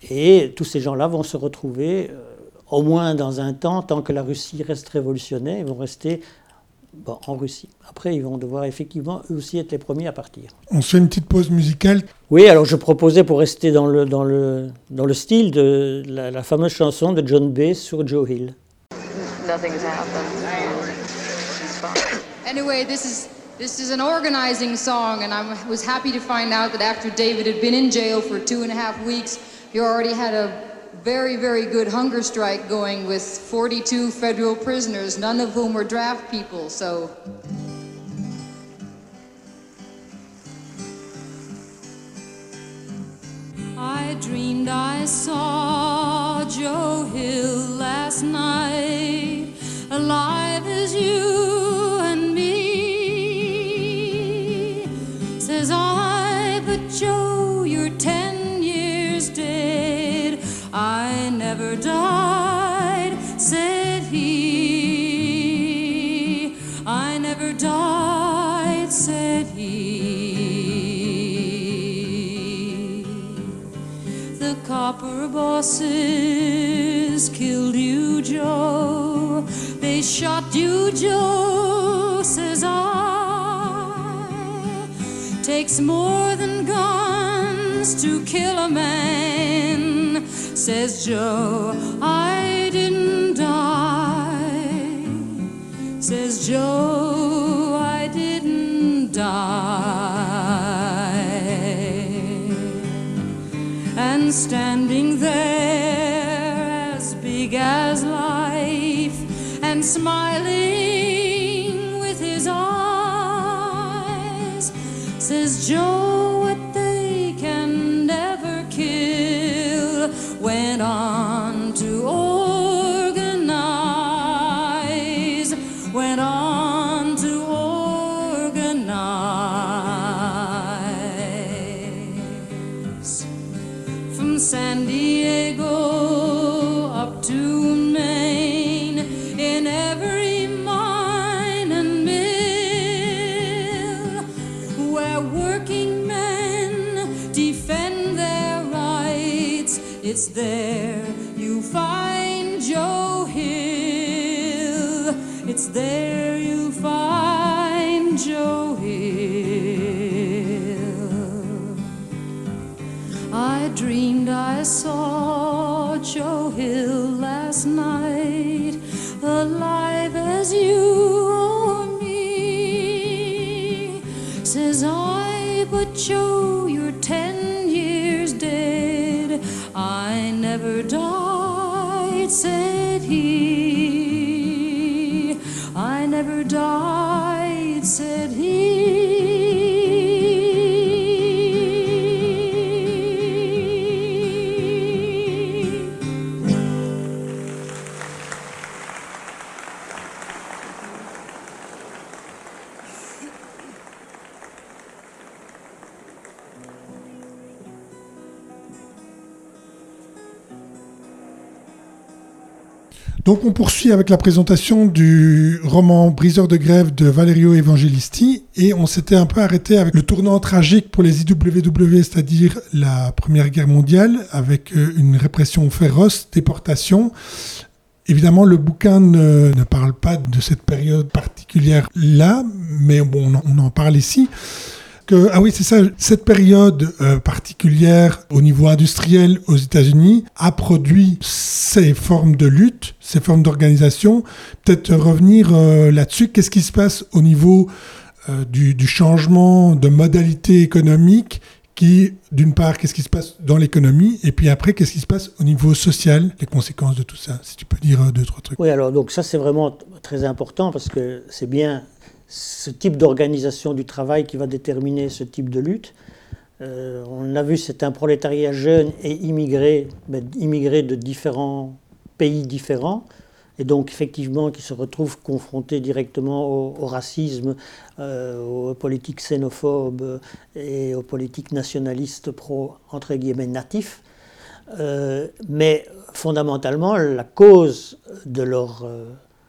Et tous ces gens-là vont se retrouver, euh, au moins dans un temps, tant que la Russie reste révolutionnaire, ils vont rester bon, en Russie. Après, ils vont devoir effectivement, eux aussi, être les premiers à partir. On se fait une petite pause musicale. Oui, alors je proposais, pour rester dans le, dans le, dans le style de la, la fameuse chanson de John Baez sur Joe Hill. Nothing has happened. She's fine. Anyway, this is... This is an organizing song, and I was happy to find out that after David had been in jail for two and a half weeks, you already had a very, very good hunger strike going with forty-two federal prisoners, none of whom were draft people, so... I dreamed I saw Joe Hill last night, alive as you and me. Says I, but Joe, you're ten years dead. I never died, said he. I never died, said he. The copper bosses killed you, Joe. They shot you, Joe, says I. Takes more than guns to kill a man, says Joe, I didn't die. Says Joe, I didn't die. And standing there as big as life and smiling with his eyes, says Joe, what they can never kill went on to organize, went on to organize. From San Diego up to Maine, in every mine and mill, where working men defend their rights, it's there you find Joe Hill. It's there you find Joe Hill. I dreamed I saw Joe Hill last night, alive as you or me. Says I, but Joe, you're ten years dead. I never died, said he. I never died, said he. Donc on poursuit avec la présentation du roman Briseur de grève de Valerio Evangelisti et on s'était un peu arrêté avec le tournant tragique pour les I W W, c'est-à-dire la Première Guerre mondiale, avec une répression féroce, déportation. Évidemment, le bouquin ne, ne parle pas de cette période particulière-là, mais bon, on en, on en parle ici. Que, ah oui, c'est ça, cette période euh, particulière au niveau industriel aux États-Unis a produit ces formes de lutte, ces formes d'organisation. Peut-être revenir euh, là-dessus, qu'est-ce qui se passe au niveau euh, du, du changement de modalité économique qui, d'une part, qu'est-ce qui se passe dans l'économie, et puis après, qu'est-ce qui se passe au niveau social, les conséquences de tout ça, si tu peux dire euh, deux, trois trucs. Oui, alors donc ça c'est vraiment très important parce que c'est bien ce type d'organisation du travail qui va déterminer ce type de lutte. Euh, on a vu, c'est un prolétariat jeune et immigré, mais immigré de différents pays différents, et donc effectivement qui se retrouve confronté directement au, au racisme, euh, aux politiques xénophobes et aux politiques nationalistes pro, entre guillemets, natifs. Euh, mais fondamentalement, la cause de leur euh,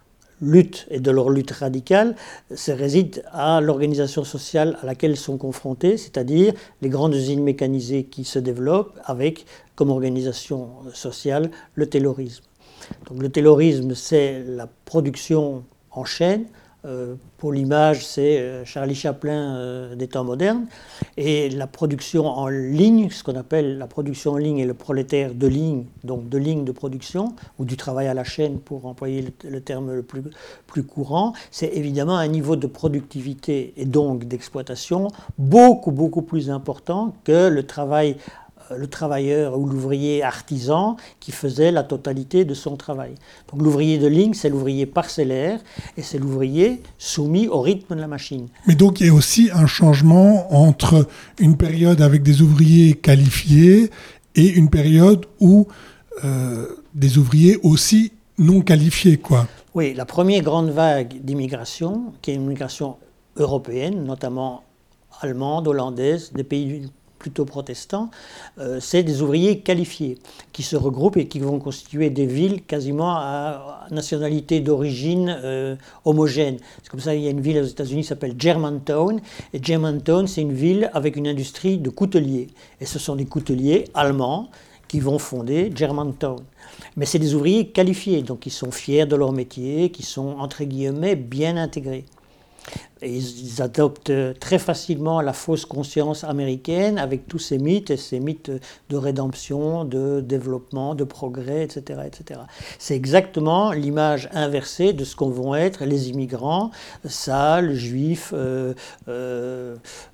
lutte et de leur lutte radicale se réside à l'organisation sociale à laquelle ils sont confrontés, c'est-à-dire les grandes usines mécanisées qui se développent avec comme organisation sociale le taylorisme. Donc le taylorisme, c'est la production en chaîne. Euh, pour l'image, c'est euh, Charlie Chaplin euh, des temps modernes. Et la production en ligne, ce qu'on appelle la production en ligne et le prolétaire de ligne, donc de ligne de production, ou du travail à la chaîne pour employer le, le terme le plus, plus courant, c'est évidemment un niveau de productivité et donc d'exploitation beaucoup, beaucoup plus important que le travail le travailleur ou l'ouvrier artisan qui faisait la totalité de son travail. Donc l'ouvrier de ligne, c'est l'ouvrier parcellaire et c'est l'ouvrier soumis au rythme de la machine. Mais donc il y a aussi un changement entre une période avec des ouvriers qualifiés et une période où euh, des ouvriers aussi non qualifiés, quoi. Oui, la première grande vague d'immigration, qui est une migration européenne, notamment allemande, hollandaise, des pays du plutôt protestants, euh, c'est des ouvriers qualifiés qui se regroupent et qui vont constituer des villes quasiment à nationalité d'origine euh, homogène. C'est comme ça, il y a une ville aux États-Unis qui s'appelle Germantown, et Germantown, c'est une ville avec une industrie de couteliers. Et ce sont des couteliers allemands qui vont fonder Germantown. Mais c'est des ouvriers qualifiés, donc ils sont fiers de leur métier, qui sont, entre guillemets, bien intégrés. Et ils adoptent très facilement la fausse conscience américaine avec tous ces mythes, et ces mythes de rédemption, de développement, de progrès, et cetera, et cetera. C'est exactement l'image inversée de ce qu'on vont être les immigrants, sales, juifs, euh, euh,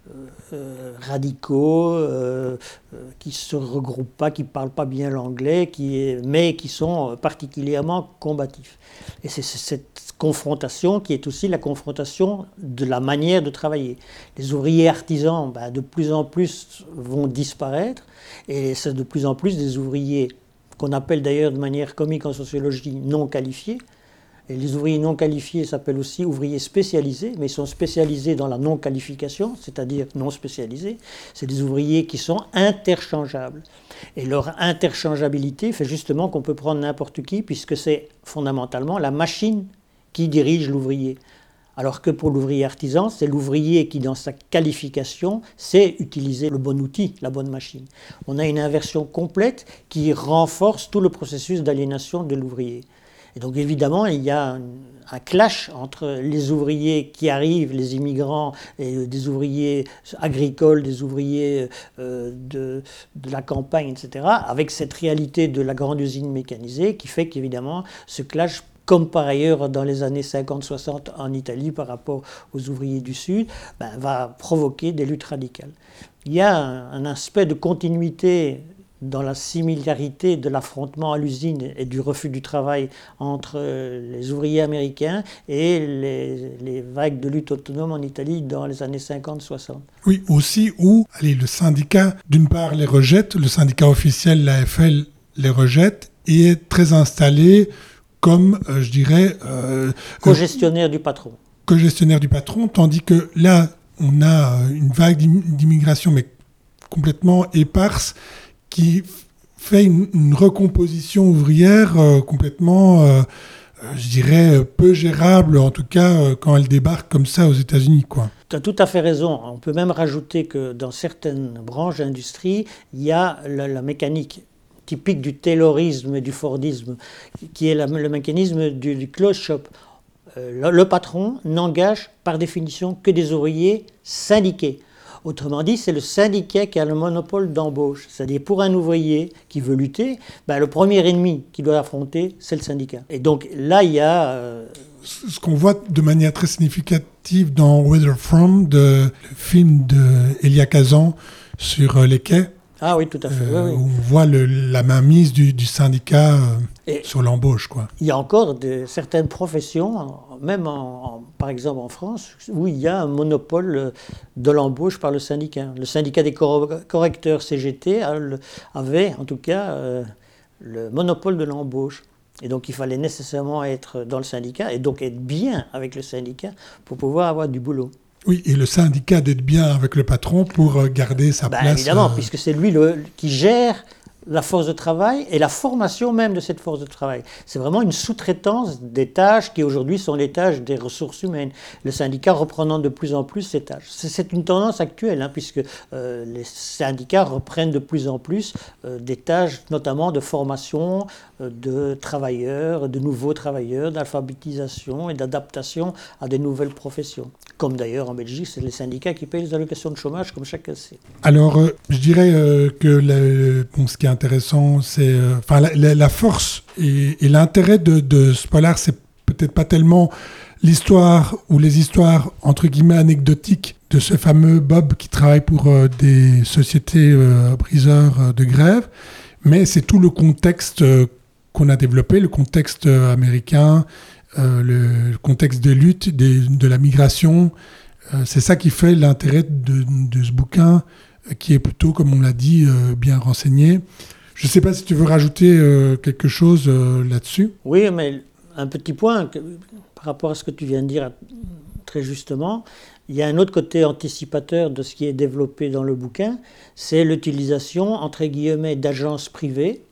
euh, radicaux, euh, euh, qui ne se regroupent pas, qui ne parlent pas bien l'anglais, qui, mais qui sont particulièrement combatifs. Et c'est cette confrontation qui est aussi la confrontation de la manière de travailler. Les ouvriers artisans, ben, de plus en plus vont disparaître, et c'est de plus en plus des ouvriers qu'on appelle d'ailleurs de manière comique en sociologie non qualifiés. Et les ouvriers non qualifiés s'appellent aussi ouvriers spécialisés, mais ils sont spécialisés dans la non-qualification, c'est-à-dire non spécialisés. C'est des ouvriers qui sont interchangeables. Et leur interchangeabilité fait justement qu'on peut prendre n'importe qui, puisque c'est fondamentalement la machine qui dirige l'ouvrier. Alors que pour l'ouvrier artisan, c'est l'ouvrier qui, dans sa qualification, sait utiliser le bon outil, la bonne machine. On a une inversion complète qui renforce tout le processus d'aliénation de l'ouvrier. Et donc évidemment, il y a un, un clash entre les ouvriers qui arrivent, les immigrants, et des ouvriers agricoles, des ouvriers euh, de, de la campagne, et cetera, avec cette réalité de la grande usine mécanisée qui fait qu'évidemment, ce clash, comme par ailleurs dans les années cinquante soixante en Italie par rapport aux ouvriers du Sud, ben, va provoquer des luttes radicales. Il y a un, un aspect de continuité dans la similarité de l'affrontement à l'usine et du refus du travail entre les ouvriers américains et les, les vagues de lutte autonome en Italie dans les années cinquante soixante. Oui, aussi où allez, le syndicat, d'une part, les rejette, le syndicat officiel, l'A F L, les rejette et est très installé comme, euh, je dirais... Euh, co-gestionnaire euh, du patron. Co-gestionnaire du patron, tandis que là, on a une vague d'immigration, mais complètement éparse, qui fait une, une recomposition ouvrière euh, complètement, euh, je dirais, peu gérable, en tout cas euh, quand elle débarque comme ça aux États-Unis, quoi. Tu as tout à fait raison. On peut même rajouter que dans certaines branches d'industrie, il y a la, la mécanique typique du taylorisme et du fordisme, qui est la, le mécanisme du, du close shop. Euh, le, le patron n'engage par définition que des ouvriers syndiqués. Autrement dit, c'est le syndicat qui a le monopole d'embauche. C'est-à-dire, pour un ouvrier qui veut lutter, ben, le premier ennemi qu'il doit affronter, c'est le syndicat. Et donc là, il y a... Euh... Ce qu'on voit de manière très significative dans Where They're From, de, le film d'Elia Kazan sur euh, les quais. Ah oui, tout à fait. Euh, oui, oui. Où on voit le, la mainmise du, du syndicat euh, sur l'embauche, quoi. Il y a encore de, certaines professions, même en, en, par exemple en France, où il y a un monopole de l'embauche par le syndicat. Le syndicat des correcteurs C G T avait, en tout cas, euh, le monopole de l'embauche. Et donc il fallait nécessairement être dans le syndicat, et donc être bien avec le syndicat pour pouvoir avoir du boulot. Oui, et le syndicat d'être bien avec le patron pour garder sa ben, place. Évidemment, euh... puisque c'est lui le, qui gère la force de travail et la formation même de cette force de travail. C'est vraiment une sous-traitance des tâches qui aujourd'hui sont les tâches des ressources humaines. Le syndicat reprenant de plus en plus ces tâches. C'est, c'est une tendance actuelle, hein, puisque euh, les syndicats reprennent de plus en plus euh, des tâches notamment de formation euh, de travailleurs, de nouveaux travailleurs, d'alphabétisation et d'adaptation à des nouvelles professions. Comme d'ailleurs en Belgique, c'est les syndicats qui payent les allocations de chômage, comme chacun sait. Alors, euh, je dirais euh, que le, bon, ce qui est intéressant, c'est euh, enfin la, la, la force et, et l'intérêt de, de ce polar, c'est peut-être pas tellement l'histoire ou les histoires entre guillemets anecdotiques de ce fameux Bob qui travaille pour euh, des sociétés euh, briseurs euh, de grève, mais c'est tout le contexte euh, qu'on a développé, le contexte euh, américain. Euh, le, le contexte de lutte, des, de la migration, euh, c'est ça qui fait l'intérêt de, de ce bouquin, euh, qui est plutôt, comme on l'a dit, euh, bien renseigné. Je ne sais pas si tu veux rajouter euh, quelque chose euh, là-dessus. Oui, mais un petit point, que, par rapport à ce que tu viens de dire très justement, il y a un autre côté anticipateur de ce qui est développé dans le bouquin, c'est l'utilisation, entre guillemets, d'agences privées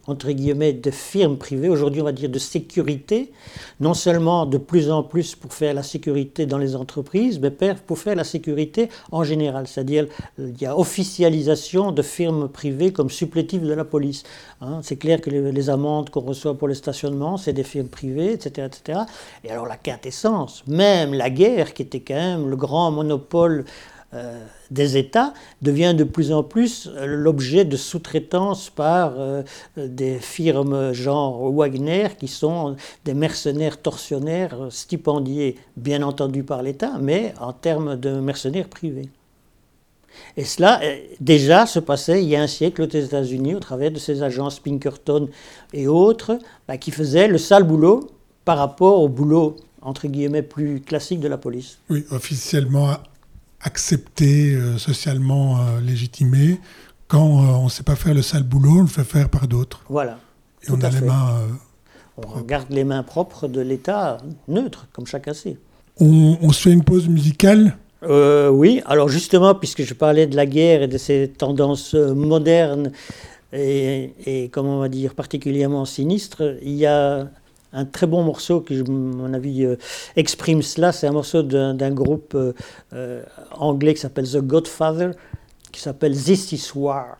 entre guillemets, de firmes privées, aujourd'hui on va dire de sécurité, non seulement de plus en plus pour faire la sécurité dans les entreprises, mais pour faire la sécurité en général. C'est-à-dire il y a officialisation de firmes privées comme supplétives de la police. Hein, c'est clair que les, les amendes qu'on reçoit pour le stationnement, c'est des firmes privées, et cetera, et cetera. Et alors la quintessence, même la guerre, qui était quand même le grand monopole Euh, des États, devient de plus en plus l'objet de sous-traitance par euh, des firmes genre Wagner, qui sont des mercenaires tortionnaires stipendiés, bien entendu par l'État, mais en termes de mercenaires privés. Et cela, euh, déjà, se passait il y a un siècle aux États-Unis, au travers de ces agences Pinkerton et autres, bah, qui faisaient le sale boulot par rapport au boulot, entre guillemets, plus classique de la police. Oui, officiellement accepté, euh, socialement euh, légitimé. Quand euh, on ne sait pas faire le sale boulot, on le fait faire par d'autres. Voilà. Et on a les mains... Euh, on garde les mains propres de l'État neutre, comme chacun sait. On, on se fait une pause musicale ? euh, Oui, alors justement, puisque je parlais de la guerre et de ces tendances modernes et, et comment on va dire, particulièrement sinistres, il y a un très bon morceau qui, à mon avis, euh, exprime cela. C'est un morceau d'un, d'un groupe euh, euh, anglais qui s'appelle The Godfather, qui s'appelle This Is War.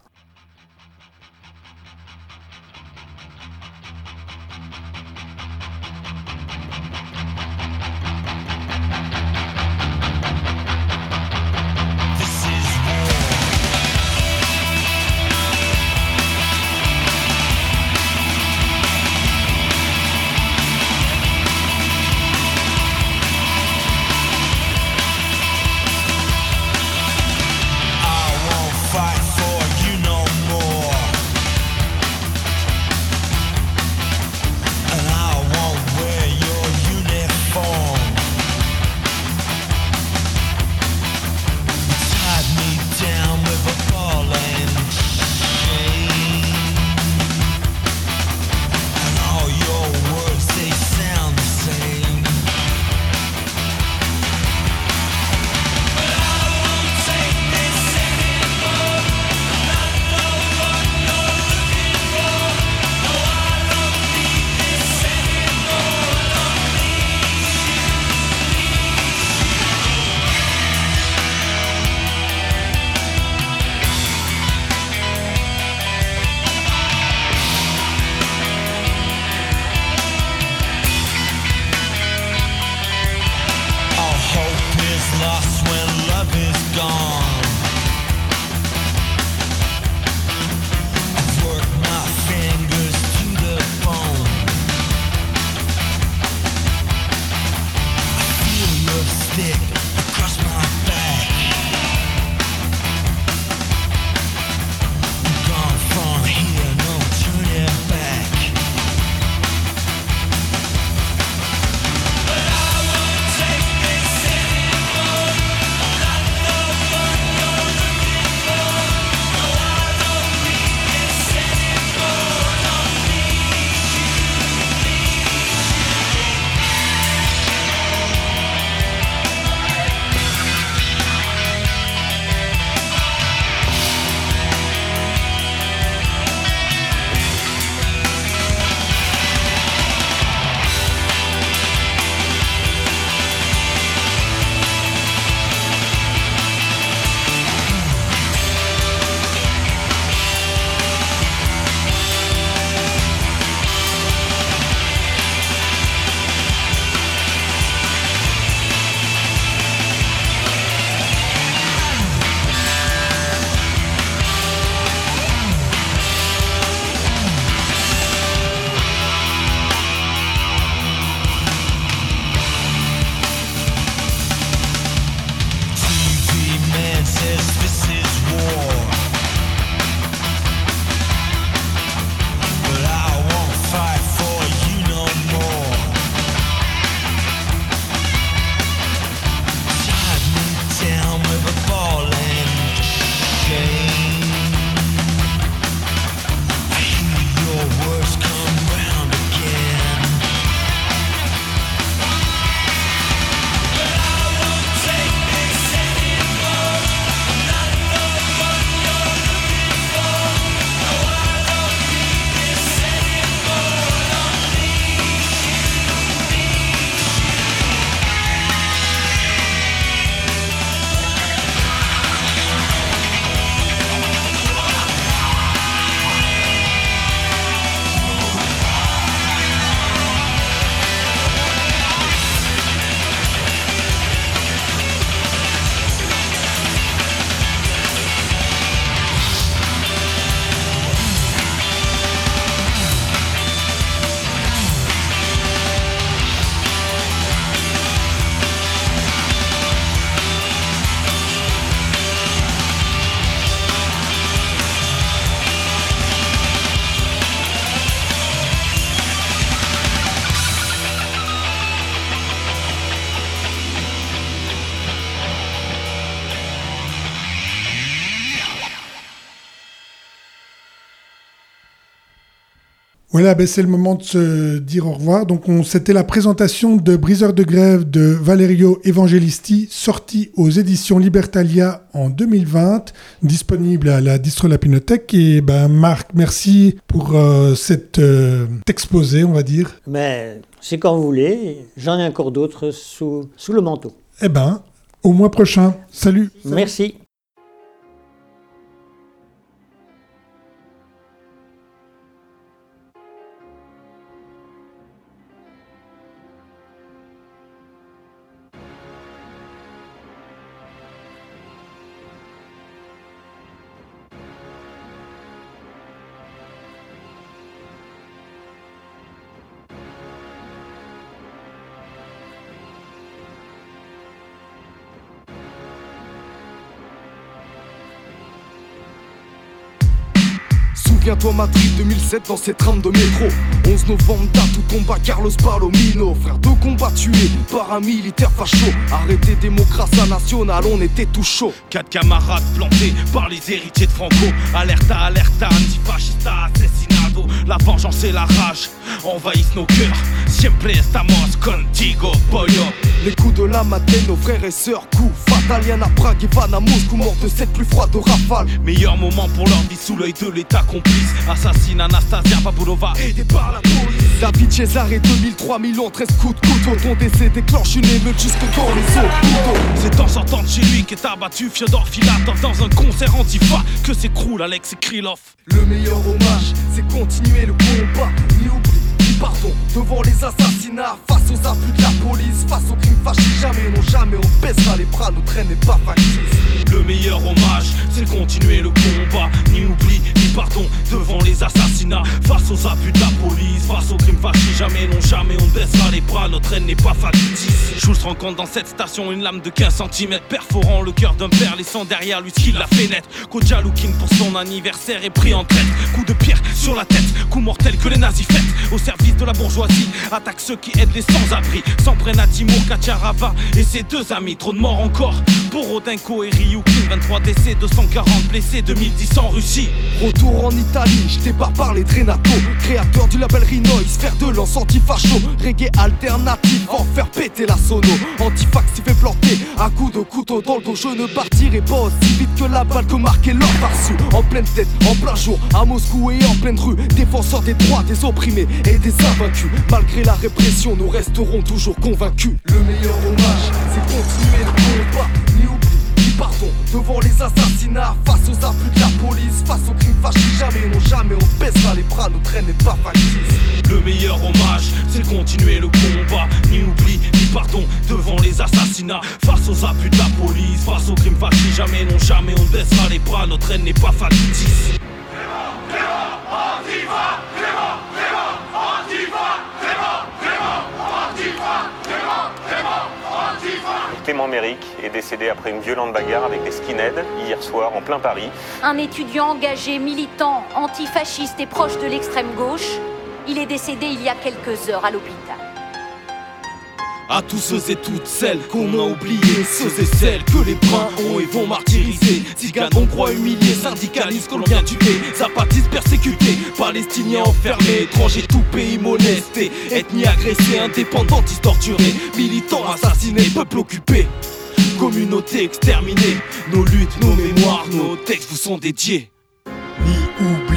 I won't fight for you. Voilà, ben c'est le moment de se dire au revoir. Donc, on, c'était la présentation de Briseur de grève de Valerio Evangelisti, sorti aux éditions Libertalia en deux mille vingt, disponible à la Distro Lapinothèque. Et ben, Marc, merci pour euh, cet euh, exposé, on va dire. Mais c'est quand vous voulez. J'en ai encore d'autres sous, sous le manteau. Eh ben, au mois prochain. Salut. Merci. Souviens-toi Madrid deux mille sept dans cette trame de métro. onze novembre date où tomba Carlos Palomino, frère de combat tué par un militaire facho. Arrêté démocratie nationale, on était tout chaud. Quatre camarades plantés par les héritiers de Franco. Alerta, alerta, antifascista, assassinado. La vengeance et la rage envahissent nos cœurs. Siempre estamos contigo, pollo. Les coups de la matinée, nos frères et sœurs, coups Fatalian à Prague, Ivan à Moscou, mort de cette plus froide de rafale. Meilleur moment pour leur vie sous l'œil de l'état complice. Assassine Anastasia Babulova, aidé par la police. David Cesare deux mille trois millions, treize coups de couteau. Ton décès déclenche une émeute jusque dans les hôpitaux. C'est en sortant de chez lui qu'est abattu Fyodor Filatov dans un concert antifa que s'écroule Alex Krylov. Le meilleur hommage, c'est continuer le combat. Ni oubli, ni pardon, devant les assassinats. Face aux abus de la police, face aux crimes fâchés. Jamais, non jamais, on baissera les bras, notre traîne n'est pas factice. Le meilleur hommage, c'est continuer le combat. Ni oubli, ni pardon, devant les assassinats. Face aux abus de la police, face aux crimes fâchés. Jamais, non jamais, on baissera les bras, notre traîne n'est pas factice. Jules rencontre dans cette station une lame de quinze centimètres, perforant le cœur d'un père, laissant derrière lui ce qui l'a fait naître. Kodja Lukin pour son anniversaire est pris en traite. Coup de pierre sur la tête, coup mortel que les nazis fêtent. Au service de la bourgeoisie, attaque ceux qui aident les sans-abri. S'en prennent à Timur Kacharava et ses deux amis. Trop de morts encore, Borodenko et Ryukin. Vingt-trois décès, deux cent quarante blessés, deux mille dix en Russie. Retour en Italie, j'étais par par les Drenato. Créateur du label Rinois, faire de lance anti-facho. Reggae alternatif, en faire péter la sono. Antifax s'y fait planter, à coups de couteau dans le dos. Je ne partirai pas aussi vite que la balle que marquait leur par-dessus. En pleine tête, en plein jour, à Moscou et en pleine rue. Défenseurs des droits, des opprimés et des invaincus. Malgré la répression, nous resterons toujours convaincus. Le meilleur hommage, c'est continuer le combat. Ni oubli, ni pardon, devant les assassinats. Face aux abus de la police, face aux crimes fâchés. Jamais, non jamais, on baissera les bras, notre traîne n'est pas factice. Le meilleur hommage, c'est continuer le combat. Ni oubli, ni pardon, devant les assassinats. Face aux abus de la police, face aux crimes fâchés. Jamais, non jamais, on baissera les bras, notre traîne n'est pas factice. Clément Méric est décédé après une violente bagarre avec des skinheads hier soir en plein Paris. Un étudiant engagé, militant, antifasciste et proche de l'extrême gauche, il est décédé il y a quelques heures à l'hôpital. À tous ceux et toutes celles qu'on a oubliés, ceux et celles que les bruns ont et vont martyriser. Tziganes, hongrois humiliés, syndicalistes qu'on vient tuer, zapatistes persécutés, palestiniens enfermés, étrangers tout pays molestés, ethnie agressée, indépendantistes torturés, militants assassinés, peuple occupé, communauté exterminée. Nos luttes, nos mémoires, nos textes vous sont dédiés. Ni oubli,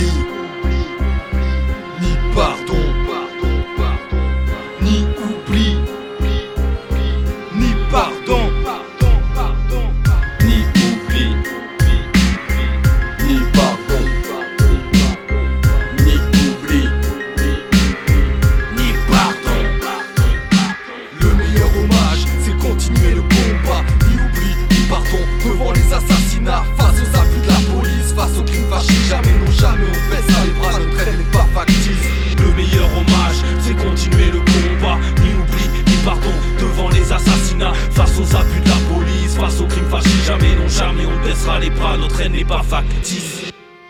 ni pardon. Pardon, ni oubli, ni pardon, ni oubli, ni pardon. Le meilleur hommage, c'est continuer le combat. Ni oubli, ni pardon, devant les assassinats. Face aux abus de la police, face aux crimes fâchés. Jamais, non jamais, on baissera les bras, notre traîne n'est pas factice. Le meilleur hommage, c'est continuer le combat. Ni oubli, ni pardon, devant les assassinats. Face aux abus de la police, face aux crimes fâchés. Jamais, non jamais, on baissera les bras, notre haine n'est pas factice.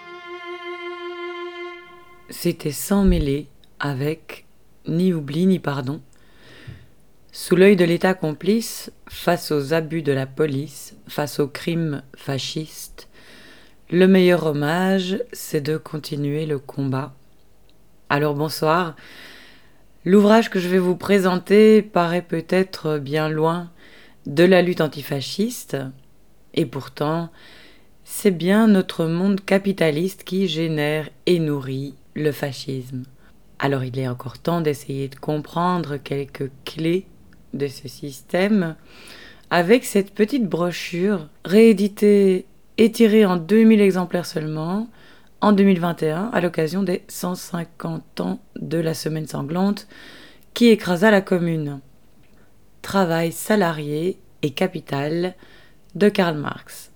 C'était Sans mêler avec Ni oubli ni pardon. Sous l'œil de l'État complice, face aux abus de la police, face aux crimes fascistes, le meilleur hommage, c'est de continuer le combat. Alors bonsoir. L'ouvrage que je vais vous présenter paraît peut-être bien loin de la lutte antifasciste, et pourtant, c'est bien notre monde capitaliste qui génère et nourrit le fascisme. Alors il est encore temps d'essayer de comprendre quelques clés de ce système avec cette petite brochure rééditée et tirée en deux mille exemplaires seulement en deux mille vingt et un à l'occasion des cent cinquante ans de la Semaine sanglante qui écrasa la Commune. Travail salarié et capital de Karl Marx.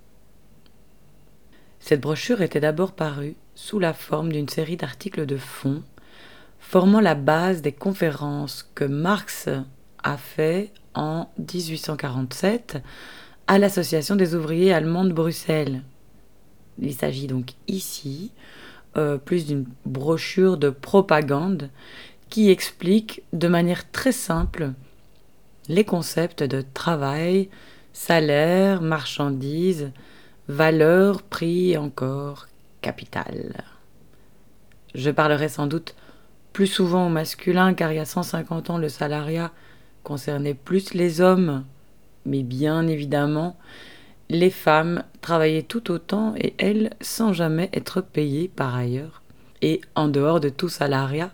Cette brochure était d'abord parue sous la forme d'une série d'articles de fond formant la base des conférences que Marx a fait en dix-huit cent quarante-sept à l'Association des ouvriers allemands de Bruxelles. Il s'agit donc ici euh, plus d'une brochure de propagande qui explique de manière très simple les concepts de travail, salaire, marchandises, valeur, prix et encore capital. Je parlerai sans doute plus souvent au masculin car il y a cent cinquante ans le salariat concernait plus les hommes, mais bien évidemment les femmes travaillaient tout autant et elles sans jamais être payées par ailleurs et en dehors de tout salariat.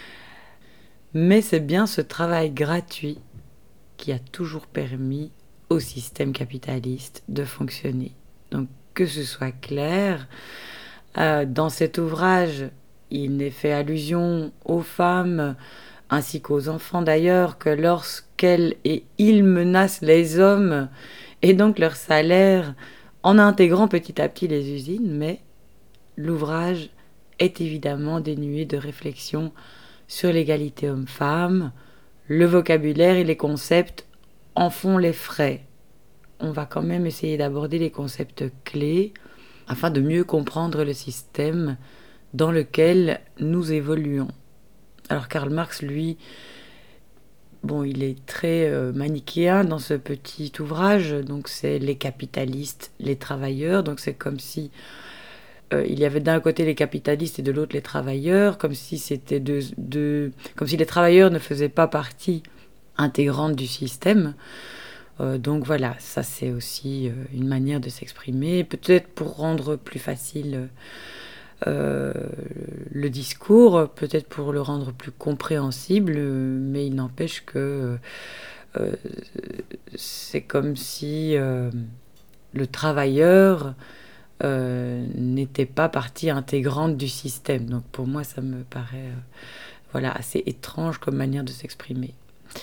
Mais c'est bien ce travail gratuit qui a toujours permis au système capitaliste de fonctionner. Donc que ce soit clair, euh, dans cet ouvrage, il n'est fait allusion aux femmes ainsi qu'aux enfants d'ailleurs que lorsqu'elles et ils menacent les hommes et donc leur salaire en intégrant petit à petit les usines, mais l'ouvrage est évidemment dénué de réflexion sur l'égalité homme-femme, le vocabulaire et les concepts en font les frais. On va quand même essayer d'aborder les concepts clés afin de mieux comprendre le système dans lequel nous évoluons. Alors Karl Marx, lui, bon, il est très euh, manichéen dans ce petit ouvrage, donc c'est les capitalistes, les travailleurs, donc c'est comme si euh, il y avait d'un côté les capitalistes et de l'autre les travailleurs, comme si c'était deux, deux, comme si les travailleurs ne faisaient pas partie intégrante du système. Euh, donc voilà, ça c'est aussi euh, une manière de s'exprimer, peut-être pour rendre plus facile euh, le discours, peut-être pour le rendre plus compréhensible, mais il n'empêche que euh, c'est comme si euh, le travailleur euh, n'était pas partie intégrante du système. Donc pour moi, ça me paraît euh, voilà, assez étrange comme manière de s'exprimer.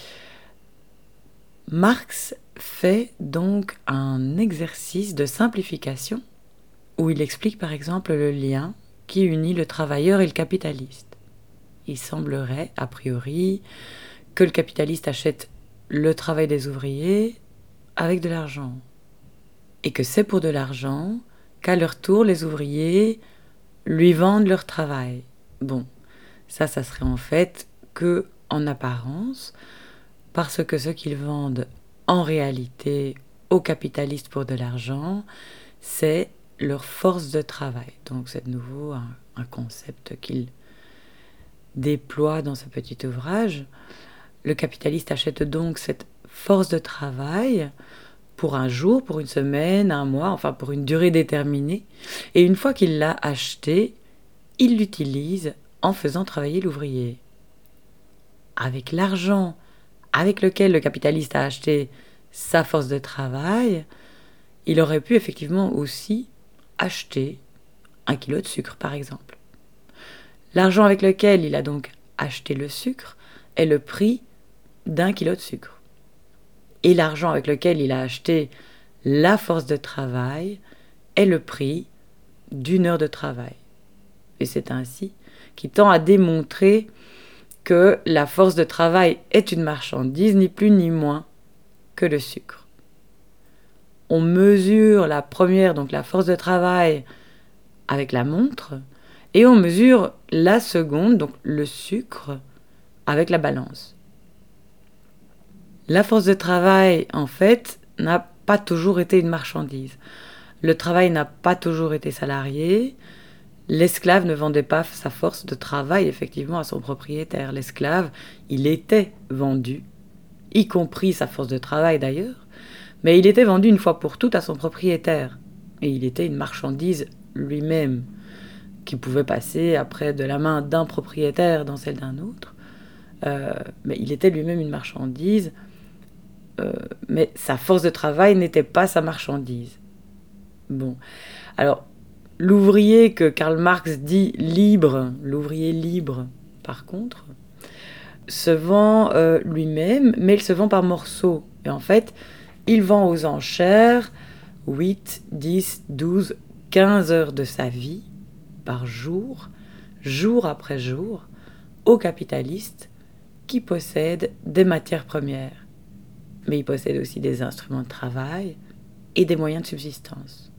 Marx fait donc un exercice de simplification où il explique par exemple le lien qui unit le travailleur et le capitaliste. Il semblerait, a priori, que le capitaliste achète le travail des ouvriers avec de l'argent. Et que c'est pour de l'argent qu'à leur tour, les ouvriers lui vendent leur travail. Bon, ça, ça serait en fait que en apparence, parce que ce qu'ils vendent en réalité aux capitalistes pour de l'argent, c'est leur force de travail. Donc c'est de nouveau un, un concept qu'il déploie dans ce petit ouvrage. Le capitaliste achète donc cette force de travail pour un jour, pour une semaine, un mois, enfin pour une durée déterminée. Et une fois qu'il l'a achetée, il l'utilise en faisant travailler l'ouvrier. Avec l'argent avec lequel le capitaliste a acheté sa force de travail, il aurait pu effectivement aussi acheter un kilo de sucre, par exemple. L'argent avec lequel il a donc acheté le sucre est le prix d'un kilo de sucre. Et l'argent avec lequel il a acheté la force de travail est le prix d'une heure de travail. Et c'est ainsi qu'il tend à démontrer que la force de travail est une marchandise, ni plus ni moins que le sucre. On mesure la première, donc la force de travail, avec la montre, et on mesure la seconde, donc le sucre, avec la balance. La force de travail, en fait, n'a pas toujours été une marchandise. Le travail n'a pas toujours été salarié. l'esclave ne vendait pas sa force de travail effectivement à son propriétaire. L'esclave, il était vendu, y compris sa force de travail d'ailleurs, mais il était vendu une fois pour toutes à son propriétaire. Et il était une marchandise lui-même, qui pouvait passer après de la main d'un propriétaire dans celle d'un autre. Euh, mais il était lui-même une marchandise, euh, mais sa force de travail n'était pas sa marchandise. Bon, alors, l'ouvrier que Karl Marx dit libre, l'ouvrier libre, par contre, se vend euh, lui-même, mais il se vend par morceaux. Et en fait, il vend aux enchères huit, dix, douze, quinze heures de sa vie, par jour, jour après jour, aux capitalistes qui possèdent des matières premières. Mais ils possèdent aussi des instruments de travail et des moyens de subsistance.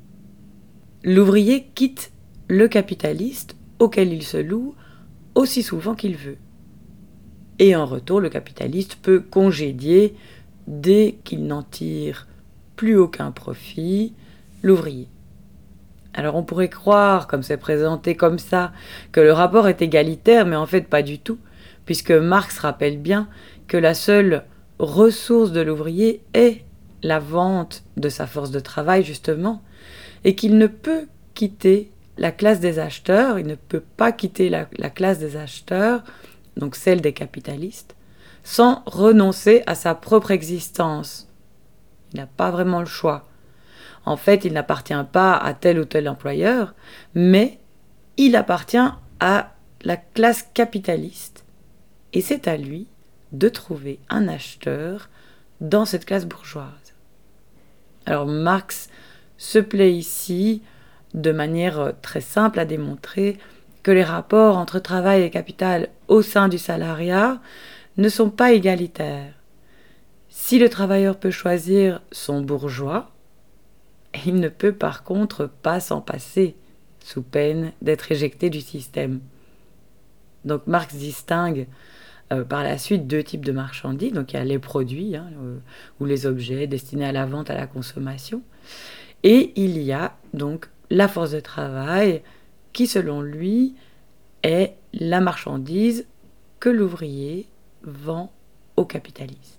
L'ouvrier quitte le capitaliste auquel il se loue aussi souvent qu'il veut. Et en retour, le capitaliste peut congédier, dès qu'il n'en tire plus aucun profit, l'ouvrier. Alors on pourrait croire, comme c'est présenté comme ça, que le rapport est égalitaire, mais en fait pas du tout, puisque Marx rappelle bien que la seule ressource de l'ouvrier est la vente de sa force de travail, justement, et qu'il ne peut quitter la classe des acheteurs, il ne peut pas quitter la, la classe des acheteurs, donc celle des capitalistes, sans renoncer à sa propre existence. Il n'a pas vraiment le choix. En fait, il n'appartient pas à tel ou tel employeur, mais il appartient à la classe capitaliste. Et c'est à lui de trouver un acheteur dans cette classe bourgeoise. Alors Marx se plaît ici, de manière très simple à démontrer, que les rapports entre travail et capital au sein du salariat ne sont pas égalitaires. Si le travailleur peut choisir son bourgeois, il ne peut par contre pas s'en passer, sous peine d'être éjecté du système. Donc Marx distingue euh, par la suite deux types de marchandises. Donc il y a les produits, hein, euh, ou les objets destinés à la vente, à la consommation. Et il y a donc la force de travail qui, selon lui, est la marchandise que l'ouvrier vend au capitaliste.